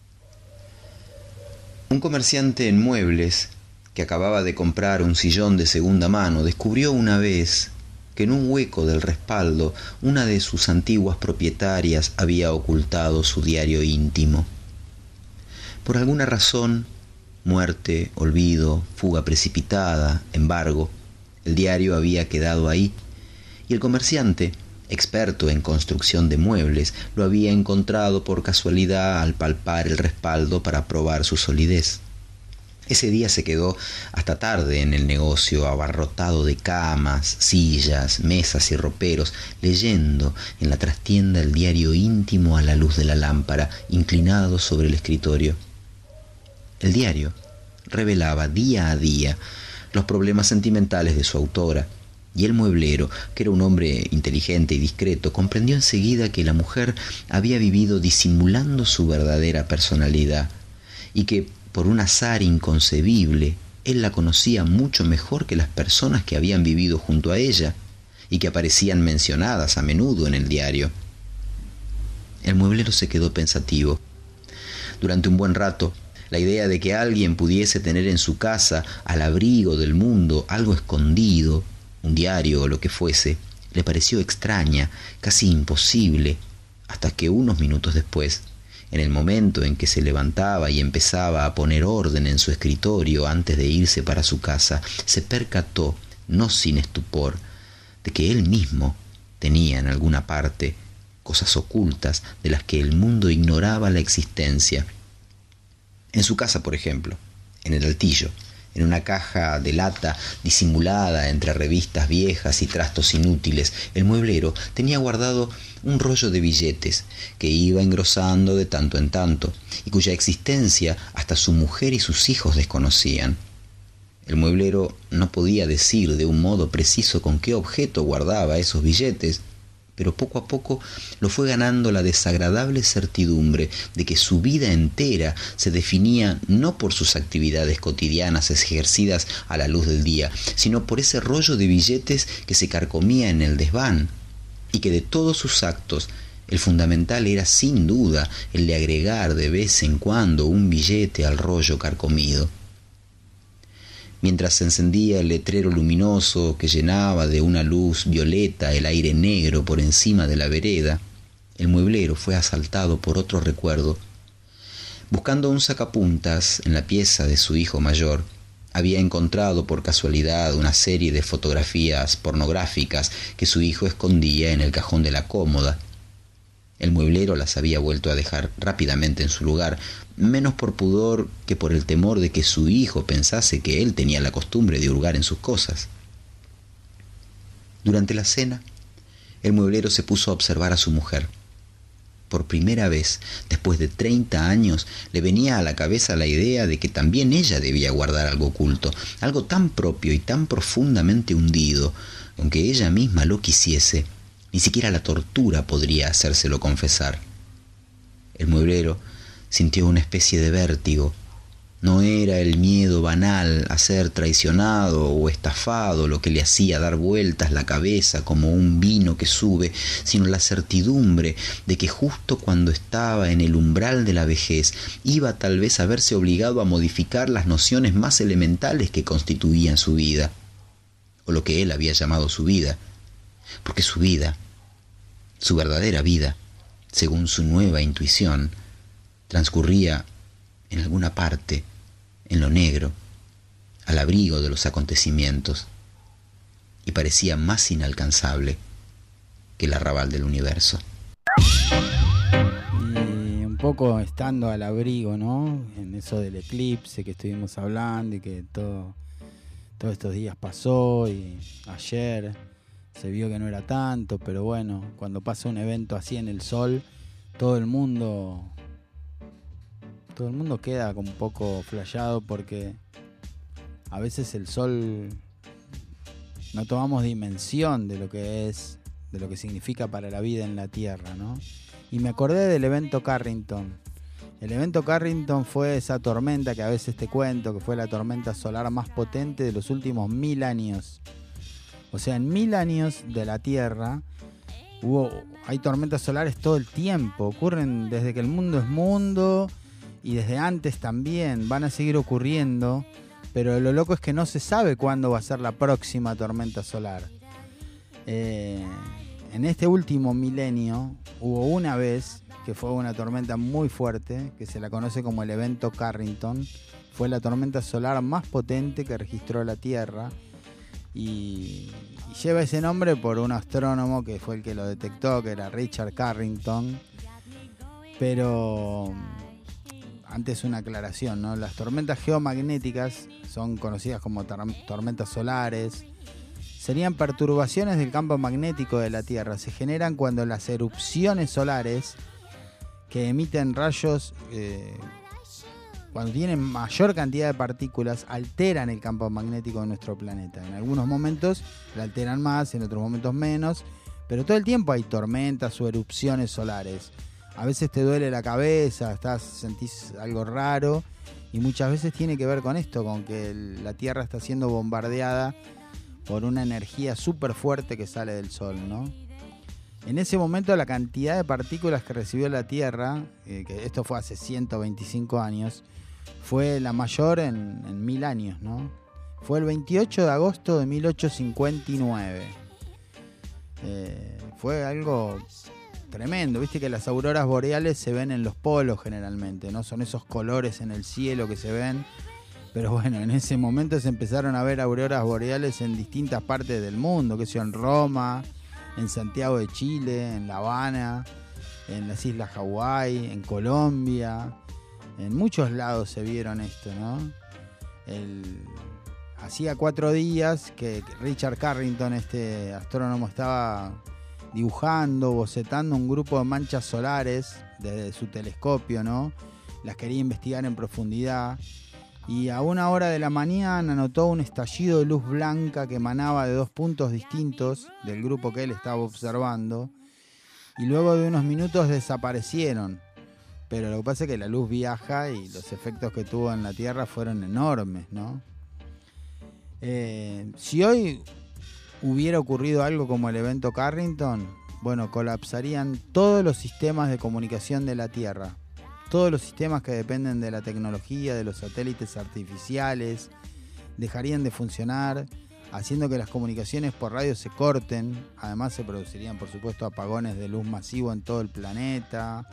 Speaker 17: Un comerciante en muebles que acababa de comprar un sillón de segunda mano descubrió una vez que en un hueco del respaldo una de sus antiguas propietarias había ocultado su diario íntimo. Por alguna razón, muerte, olvido, fuga precipitada, embargo, el diario había quedado ahí, y el comerciante, experto en construcción de muebles, lo había encontrado por casualidad al palpar el respaldo para probar su solidez. Ese día se quedó hasta tarde en el negocio, abarrotado de camas, sillas, mesas y roperos, leyendo en la trastienda el diario íntimo a la luz de la lámpara, inclinado sobre el escritorio. El diario revelaba día a día los problemas sentimentales de su autora, y el mueblero, que era un hombre inteligente y discreto, comprendió enseguida que la mujer había vivido disimulando su verdadera personalidad, y que, por un azar inconcebible, él la conocía mucho mejor que las personas que habían vivido junto a ella, y que aparecían mencionadas a menudo en el diario. El mueblero se quedó pensativo. Durante un buen rato, la idea de que alguien pudiese tener en su casa, al abrigo del mundo, algo escondido, un diario o lo que fuese, le pareció extraña, casi imposible, hasta que unos minutos después, en el momento en que se levantaba y empezaba a poner orden en su escritorio antes de irse para su casa, se percató, no sin estupor, de que él mismo tenía en alguna parte cosas ocultas de las que el mundo ignoraba la existencia. En su casa, por ejemplo, en el altillo, en una caja de lata disimulada entre revistas viejas y trastos inútiles, el mueblero tenía guardado un rollo de billetes que iba engrosando de tanto en tanto y cuya existencia hasta su mujer y sus hijos desconocían. El mueblero no podía decir de un modo preciso con qué objeto guardaba esos billetes, pero poco a poco lo fue ganando la desagradable certidumbre de que su vida entera se definía no por sus actividades cotidianas ejercidas a la luz del día, sino por ese rollo de billetes que se carcomía en el desván, y que de todos sus actos el fundamental era sin duda el de agregar de vez en cuando un billete al rollo carcomido. Mientras se encendía el letrero luminoso que llenaba de una luz violeta el aire negro por encima de la vereda, el mueblero fue asaltado por otro recuerdo. Buscando un sacapuntas en la pieza de su hijo mayor, había encontrado por casualidad una serie de fotografías pornográficas que su hijo escondía en el cajón de la cómoda. El mueblero las había vuelto a dejar rápidamente en su lugar, menos por pudor que por el temor de que su hijo pensase que él tenía la costumbre de hurgar en sus cosas. Durante la cena, el mueblero se puso a observar a su mujer. Por primera vez, después de treinta años, le venía a la cabeza la idea de que también ella debía guardar algo oculto, algo tan propio y tan profundamente hundido, aunque ella misma lo quisiese, ni siquiera la tortura podría hacérselo confesar. El mueblero sintió una especie de vértigo. No era el miedo banal a ser traicionado o estafado lo que le hacía dar vueltas la cabeza como un vino que sube, sino la certidumbre de que justo cuando estaba en el umbral de la vejez iba tal vez a verse obligado a modificar las nociones más elementales que constituían su vida, o lo que él había llamado su vida, porque su vida, su verdadera vida, según su nueva intuición, transcurría en alguna parte, en lo negro, al abrigo de los acontecimientos, y parecía más inalcanzable que el arrabal del universo.
Speaker 4: Y un poco estando al abrigo, ¿no? En eso del eclipse que estuvimos hablando y que todo, todos estos días pasó, y ayer se vio que no era tanto, pero bueno, cuando pasa un evento así en el sol, todo el mundo... Todo el mundo queda como un poco flasheado, porque a veces el sol no tomamos dimensión de lo que es, de lo que significa para la vida en la Tierra, ¿no? Y me acordé del evento Carrington. El evento Carrington fue esa tormenta que a veces te cuento, que fue la tormenta solar más potente de los últimos mil años. O sea, en mil años de la Tierra, hubo, hay tormentas solares todo el tiempo, ocurren desde que el mundo es mundo y desde antes también, van a seguir ocurriendo, pero lo loco es que no se sabe cuándo va a ser la próxima tormenta solar. Eh, en este último milenio hubo una vez que fue una tormenta muy fuerte, que se la conoce como el evento Carrington. Fue la tormenta solar más potente que registró la Tierra y, y lleva ese nombre por un astrónomo que fue el que lo detectó, que era Richard Carrington. Pero antes una aclaración, ¿no? Las tormentas geomagnéticas son conocidas como tor- tormentas solares. Serían perturbaciones del campo magnético de la Tierra. Se generan cuando las erupciones solares que emiten rayos, eh, cuando tienen mayor cantidad de partículas, alteran el campo magnético de nuestro planeta. En algunos momentos la alteran más, en otros momentos menos, pero todo el tiempo hay tormentas o erupciones solares. A veces te duele la cabeza, estás, sentís algo raro, y muchas veces tiene que ver con esto, con que el, la Tierra está siendo bombardeada por una energía súper fuerte que sale del Sol, ¿no? En ese momento la cantidad de partículas que recibió la Tierra, eh, que esto fue hace ciento veinticinco años, fue la mayor en, en mil años, ¿no? Fue el veintiocho de agosto de mil ochocientos cincuenta y nueve. Eh, fue algo tremendo, viste que las auroras boreales se ven en los polos generalmente, ¿no? Son esos colores en el cielo que se ven. Pero bueno, en ese momento se empezaron a ver auroras boreales en distintas partes del mundo, que sea en Roma, en Santiago de Chile, en La Habana, en las Islas Hawái, en Colombia. En muchos lados se vieron esto, ¿no? El... Hacía cuatro días que Richard Carrington, este astrónomo, estaba dibujando, bocetando un grupo de manchas solares desde su telescopio, ¿no? Las quería investigar en profundidad. Y a una hora de la mañana notó un estallido de luz blanca que emanaba de dos puntos distintos del grupo que él estaba observando, y luego de unos minutos desaparecieron. Pero lo que pasa es que la luz viaja y los efectos que tuvo en la Tierra fueron enormes, ¿no? Eh, si hoy hubiera ocurrido algo como el evento Carrington, bueno, colapsarían todos los sistemas de comunicación de la Tierra. Todos los sistemas que dependen de la tecnología, de los satélites artificiales, dejarían de funcionar, haciendo que las comunicaciones por radio se corten. Además se producirían, por supuesto, apagones de luz masivo en todo el planeta.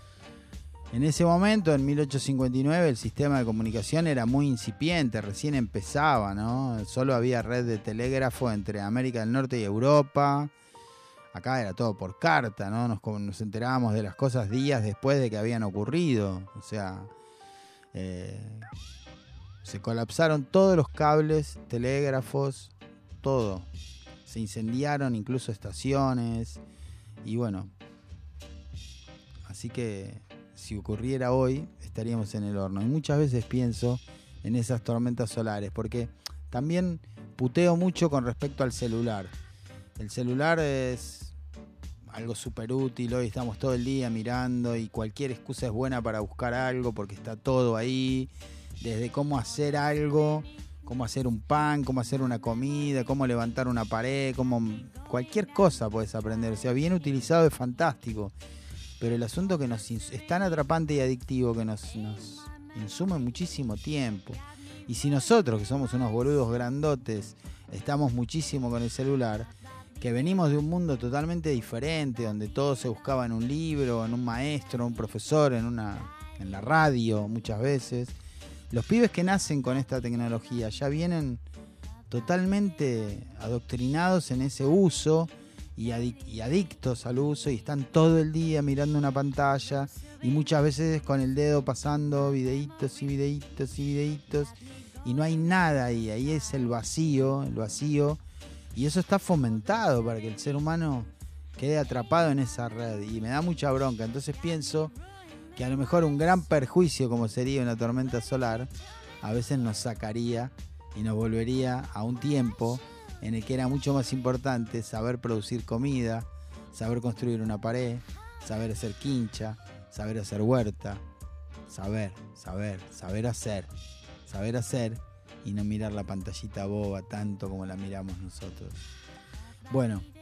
Speaker 4: En ese momento, en mil ochocientos cincuenta y nueve, el sistema de comunicación era muy incipiente, recién empezaba, ¿no? Solo había red de telégrafo entre América del Norte y Europa. Acá era todo por carta, ¿no? Nos, nos enterábamos de las cosas días después de que habían ocurrido. O sea, eh, se colapsaron todos los cables, telégrafos, todo. Se incendiaron incluso estaciones. Y bueno, así que si ocurriera hoy, estaríamos en el horno. Y muchas veces pienso en esas tormentas solares, porque también puteo mucho con respecto al celular. El celular es algo súper útil, hoy estamos todo el día mirando y cualquier excusa es buena para buscar algo porque está todo ahí, desde cómo hacer algo, cómo hacer un pan, cómo hacer una comida, cómo levantar una pared, cómo cualquier cosa puedes aprender, o sea, bien utilizado es fantástico, pero el asunto que nos es tan atrapante y adictivo que nos, nos insume muchísimo tiempo, y si nosotros, que somos unos boludos grandotes, estamos muchísimo con el celular, que venimos de un mundo totalmente diferente, donde todo se buscaba en un libro, en un maestro, un profesor, en una, en la radio muchas veces. Los pibes que nacen con esta tecnología ya vienen totalmente adoctrinados en ese uso y, adic- y adictos al uso, y están todo el día mirando una pantalla y muchas veces con el dedo pasando videitos y videitos y videitos, y no hay nada ahí, ahí es el vacío, el vacío. Y eso está fomentado para que el ser humano quede atrapado en esa red. Y me da mucha bronca. Entonces pienso que a lo mejor un gran perjuicio como sería una tormenta solar, a veces nos sacaría y nos volvería a un tiempo en el que era mucho más importante saber producir comida, saber construir una pared, saber hacer quincha, saber hacer huerta, saber, saber, saber hacer, saber hacer. Y no mirar la pantallita boba tanto como la miramos nosotros. Bueno,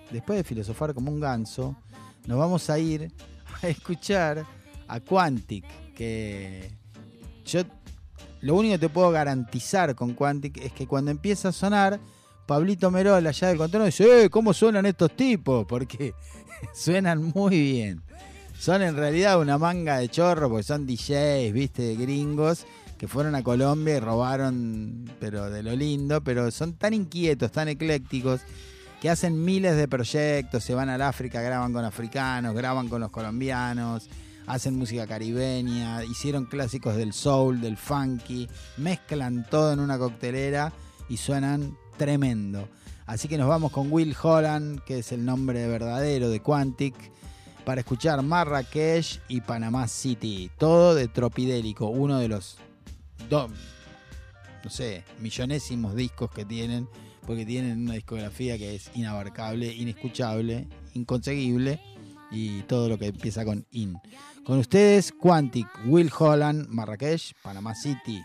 Speaker 4: después de filosofar como un ganso, nos vamos a ir a escuchar a Quantic, que yo lo único que te puedo garantizar con Quantic es que cuando empieza a sonar, Pablito Merola allá del control dice, eh, ¿cómo suenan estos tipos? Porque suenan muy bien. Son en realidad una manga de chorro, porque son D Js, viste, gringos, que fueron a Colombia y robaron, pero de lo lindo, pero son tan inquietos, tan eclécticos, que hacen miles de proyectos, se van al África, graban con africanos, graban con los colombianos, hacen música caribeña, hicieron clásicos del soul, del funky, mezclan todo en una coctelera y suenan tremendo. Así que nos vamos con Will Holland, que es el nombre verdadero de Quantic, para escuchar Marrakech y Panamá City, todo de Tropidélico, uno de los dos, no sé, millonésimos discos que tienen, porque tienen una discografía que es inabarcable, inescuchable, inconseguible, y todo lo que empieza con in. Con ustedes, Quantic, Will Holland, Marrakech, Panamá City.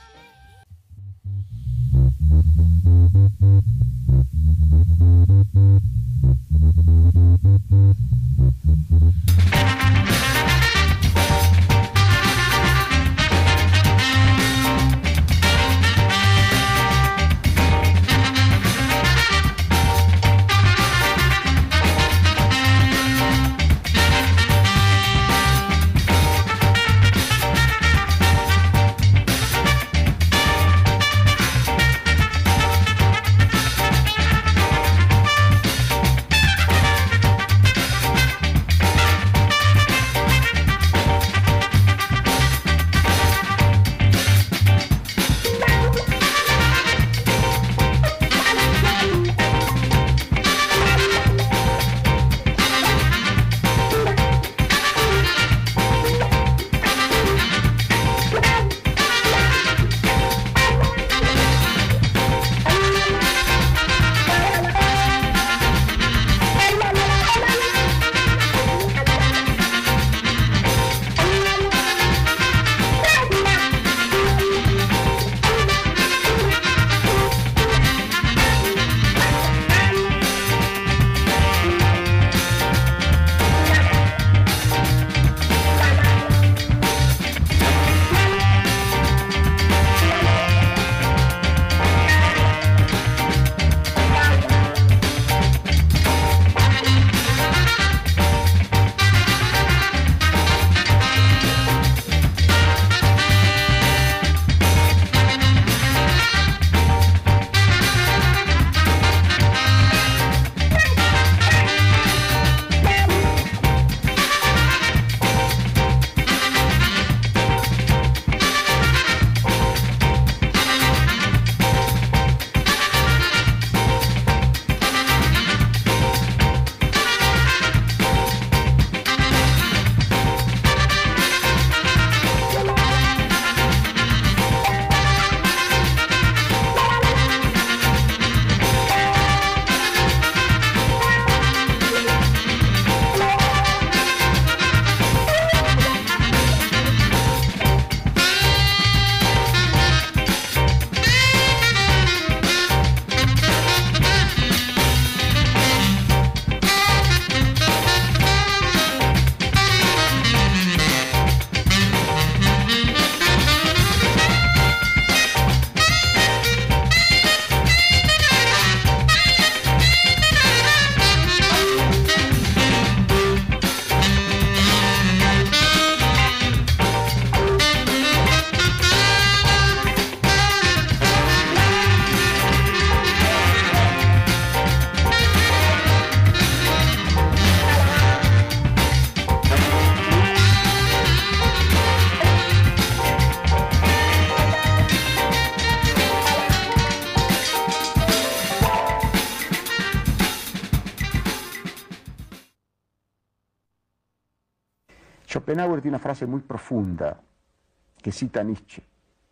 Speaker 18: Schopenhauer tiene una frase muy profunda que cita a Nietzsche.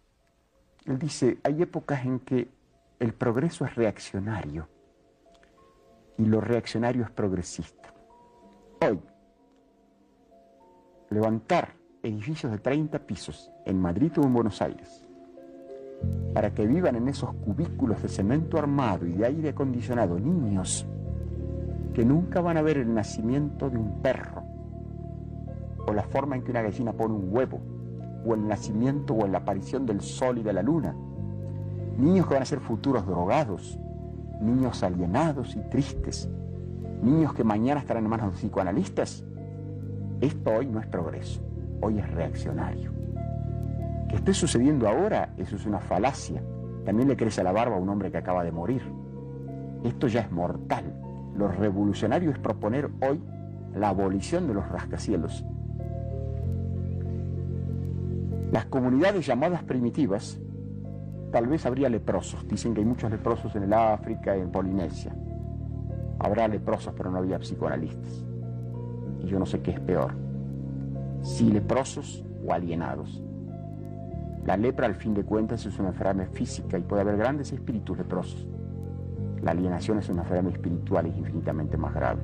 Speaker 18: Él dice, hay épocas en que el progreso es reaccionario y lo reaccionario es progresista. Hoy, levantar edificios de treinta pisos en Madrid o en Buenos Aires para que vivan en esos cubículos de cemento armado y de aire acondicionado niños que nunca van a ver el nacimiento de un perro, o la forma en que una gallina pone un huevo, o el nacimiento o la aparición del sol y de la luna. Niños que van a ser futuros drogados, niños alienados y tristes, niños que mañana estarán en manos de psicoanalistas. Esto hoy no es progreso, hoy es reaccionario. Que esté sucediendo ahora, eso es una falacia. También le crece a la barba a un hombre que acaba de morir. Esto ya es mortal. Lo revolucionario es proponer hoy la abolición de los rascacielos. Las comunidades llamadas primitivas, tal vez habría leprosos. Dicen que hay muchos leprosos en el África y en Polinesia. Habrá leprosos, pero no había psicoanalistas. Y yo no sé qué es peor, si leprosos o alienados. La lepra, al fin de cuentas, es una enfermedad física y puede haber grandes espíritus leprosos. La alienación es una enfermedad espiritual y es infinitamente más grave.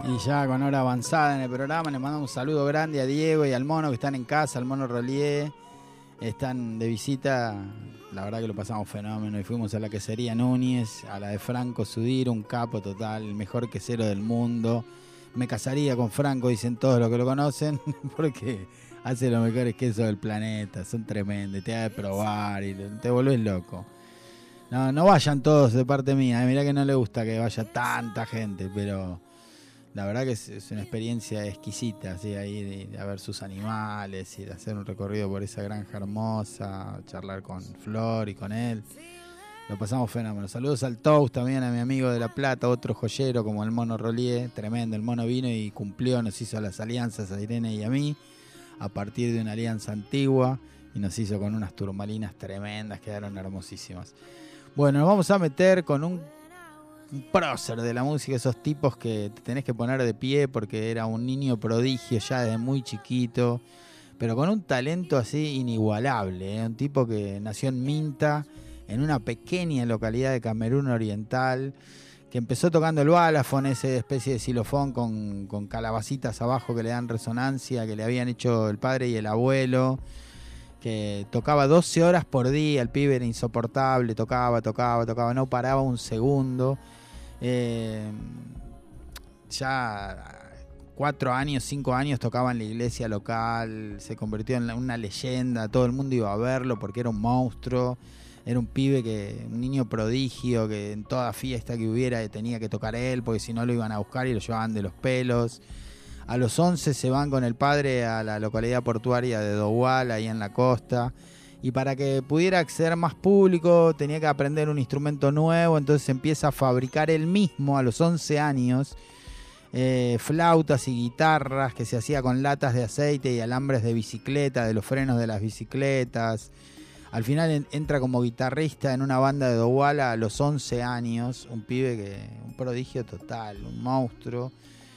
Speaker 4: Y ya con hora avanzada en el programa, le mandamos un saludo grande a Diego y al Mono que están en casa, al Mono Rolier. Están de visita, la verdad que lo pasamos fenómeno y fuimos a la quesería Núñez, a la de Franco Sudir, un capo total, el mejor quesero del mundo. Me casaría con Franco, dicen todos los que lo conocen, porque hace los mejores quesos del planeta, son tremendos, te da de probar y te volvés loco. No, no vayan todos de parte mía, eh. Mirá que no le gusta que vaya tanta gente, pero la verdad que es, es una experiencia exquisita, así, ahí de, de ver sus animales y de hacer un recorrido por esa granja hermosa, charlar con Flor y con él. Lo pasamos fenómeno. Saludos al Tous también, a mi amigo de La Plata, otro joyero como el Mono Rolier, tremendo. El Mono vino y cumplió, nos hizo las alianzas a Irene y a mí, a partir de una alianza antigua, y nos hizo con unas turmalinas tremendas, quedaron hermosísimas. Bueno, nos vamos a meter con un, un prócer de la música, esos tipos que te tenés que poner de pie porque era un niño prodigio ya desde muy chiquito, pero con un talento así inigualable, ¿eh? Un tipo que nació en Minta, en una pequeña localidad de Camerún Oriental, que empezó tocando el balafón, esa especie de xilofón con, con calabacitas abajo que le dan resonancia, que le habían hecho el padre y el abuelo, que tocaba doce horas por día, el pibe era insoportable, tocaba, tocaba, tocaba, no paraba un segundo. Eh, ya cuatro años, cinco años tocaba en la iglesia local, se convirtió en una leyenda, todo el mundo iba a verlo porque era un monstruo, era un pibe, que un niño prodigio, que en toda fiesta que hubiera tenía que tocar él, porque si no lo iban a buscar y lo llevaban de los pelos. A los once se van con el padre a la localidad portuaria de Douala, ahí en la costa, y para que pudiera acceder más público tenía que aprender un instrumento nuevo, entonces empieza a fabricar él mismo a los once años eh, flautas y guitarras que se hacía con latas de aceite y alambres de bicicleta, de los frenos de las bicicletas. Al final en, entra como guitarrista en una banda de Douala a los once años, un pibe que, un prodigio total, un monstruo.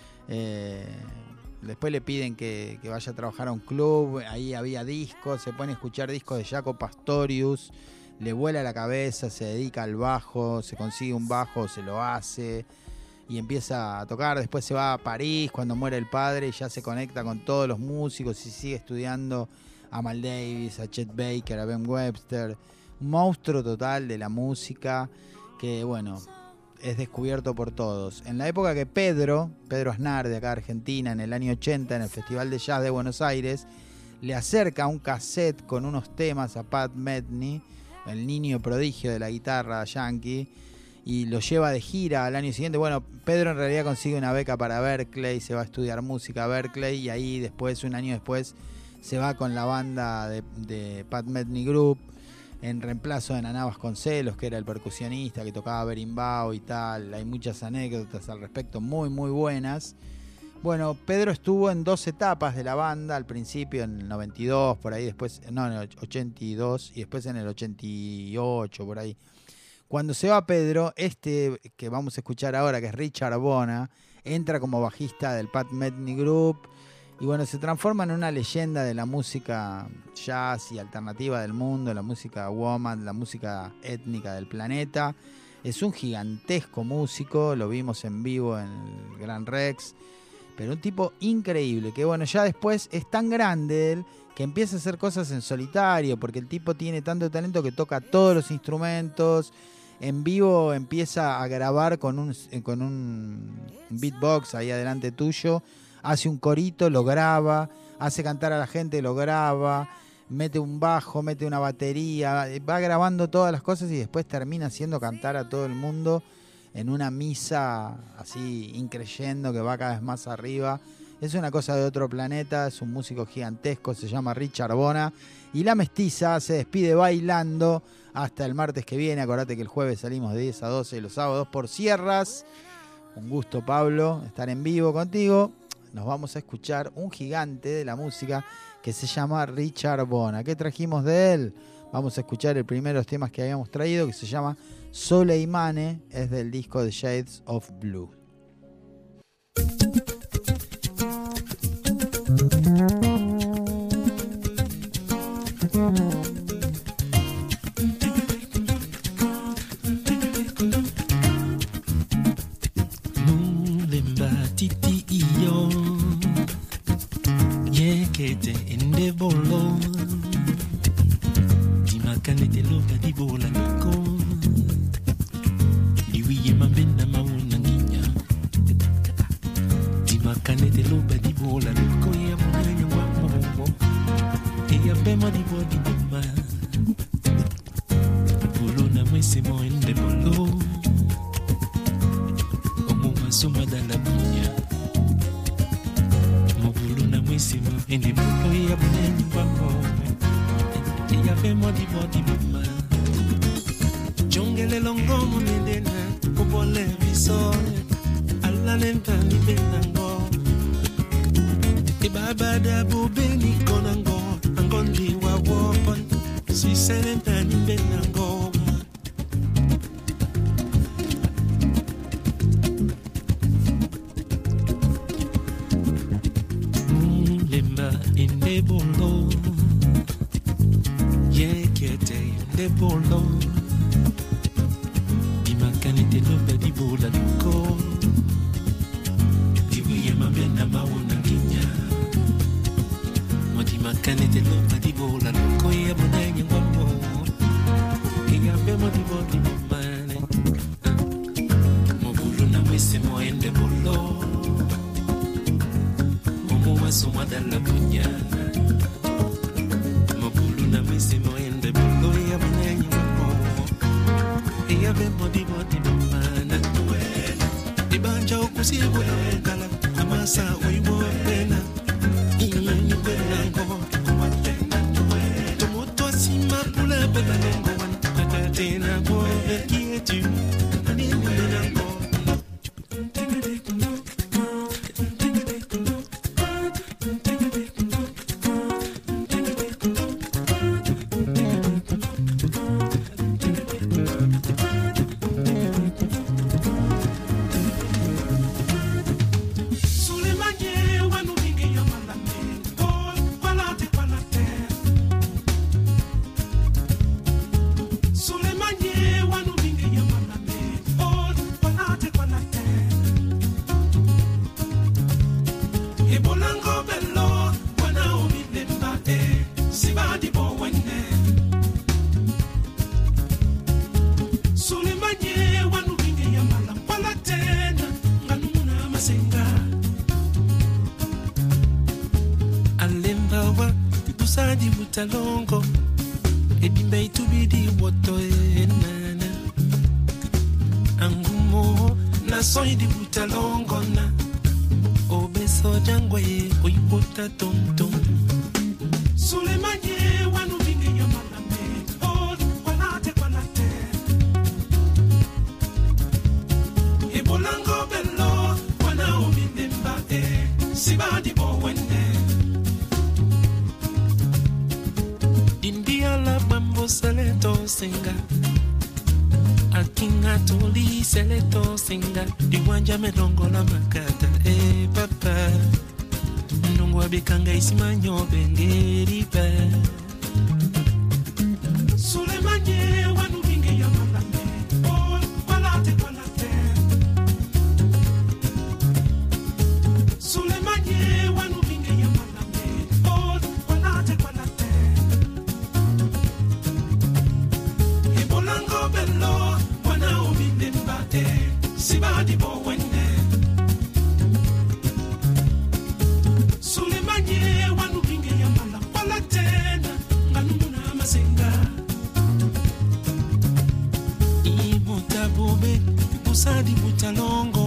Speaker 4: Eh, después le piden que, que vaya a trabajar a un club, ahí había discos, se pone a escuchar discos de Jaco Pastorius, le vuela la cabeza, se dedica al bajo, se consigue un bajo, se lo hace y empieza a tocar. Después se va a París cuando muere el padre y ya se conecta con todos los músicos y sigue estudiando a Mal Davis, a Chet Baker, a Ben Webster, un monstruo total de la música que, bueno, es descubierto por todos. En la época que Pedro, Pedro Aznar de acá de Argentina, en el año ochenta, en el Festival de Jazz de Buenos Aires, le acerca un cassette con unos temas a Pat Metheny, el niño prodigio de la guitarra yankee, y lo lleva de gira al año siguiente. Bueno, Pedro en realidad consigue una beca para Berkeley, se va a estudiar música a Berkeley, y ahí después, un año después, se va con la banda de, de Pat Metheny Group, en reemplazo de Naná Vasconcelos, que era el percusionista que tocaba berimbau y tal. Hay muchas anécdotas al respecto muy muy buenas. Bueno, Pedro estuvo en dos etapas de la banda, al principio en el noventa y dos, por ahí, después, no, en el ochenta y dos y después en el ochenta y ocho, por ahí. Cuando se va Pedro, este que vamos a escuchar ahora, que es Richard Bona, entra como bajista del Pat Metheny Group. Y bueno, se transforma en una leyenda de la música jazz y alternativa del mundo, la música woman, la música étnica del planeta. Es un gigantesco músico, lo vimos en vivo en el Gran Rex, pero un tipo increíble, que bueno, ya después es tan grande él que empieza a hacer cosas en solitario, porque el tipo tiene tanto talento que toca todos los instrumentos. En vivo empieza a grabar con un, con un beatbox ahí adelante tuyo, hace un corito, lo graba, hace cantar a la gente, lo graba, mete un bajo, mete una batería, va grabando todas las cosas y después termina haciendo cantar a todo el mundo en una misa así increyendo que va cada vez más arriba. Es una cosa de otro planeta, es un músico gigantesco, se llama Richard Bona, y La Mestiza se despide bailando hasta el martes que viene. Acordate que el jueves salimos de diez a doce y los sábados por Sierras. Un gusto, Pablo, estar en vivo contigo. Nos vamos a escuchar un gigante de la música que se llama Richard Bona. ¿Qué trajimos de él? Vamos a escuchar el primero de los temas que habíamos traído, que se llama Soleimane, es del disco The Shades of Blue.
Speaker 19: Limba titi
Speaker 1: Makanete loka di bola niko Iwiye mambena mauna nginya Di makanete loka di bola niko Ya munanya wa momo Ya bema di bo di buma Bolo na mwese mo ende bolo Omo masuma da la bunya Mo bolo na mwese mo ende bolo Ya munanya wa momo Ya bema di bo di buma Jongele longo mo nendena Kubole visore Alla nenta ni benango Ibaba da bubeni konango Angondi wa wopon Si senenta ni benango Limba inde bolo Ye kete inde bolo Imakanite loba di bola luko Dibuye mabena mauna ginya Modi makanite loba di bola luko Ya munenye wamo Iya bemo di bodi mumane Mobulu na wese moende bolo Momo wasuma dala bunyana Mobulu na wese moende bolo Ya munenye wamo Iya bemo di bodi mumane Ibanja ukusibu na mkala Amasa uibo pena Iya nyubena ngo Tomoto asima pula beba nengo Tena boy qui es-tu Ani menango Talongo Edimbe itubidi woto enana Angumo na soy di butalongo na Obeso jangwe oibota tom tom Sulemanye wanu vinge ya malame Od kwanate kwanate Ebolango bello wana ominde mbate Sibadi bo wende La bambo seleto singa Akinga tuli seleto singa Diwangya medongo la makata Eh papa Ndongo wabekanga isimanyo bengeri pa Sulemanye wanu vinge ya malame Oh walate walate Sulemanye wanu vinge ya malame Oh walate walate Bello, wana uminde mbate, sibadi bo wende. Sulemanye wanu binge ya mala wala tena, nganumuna masenga. Ibuta bobe, busadi butalongo.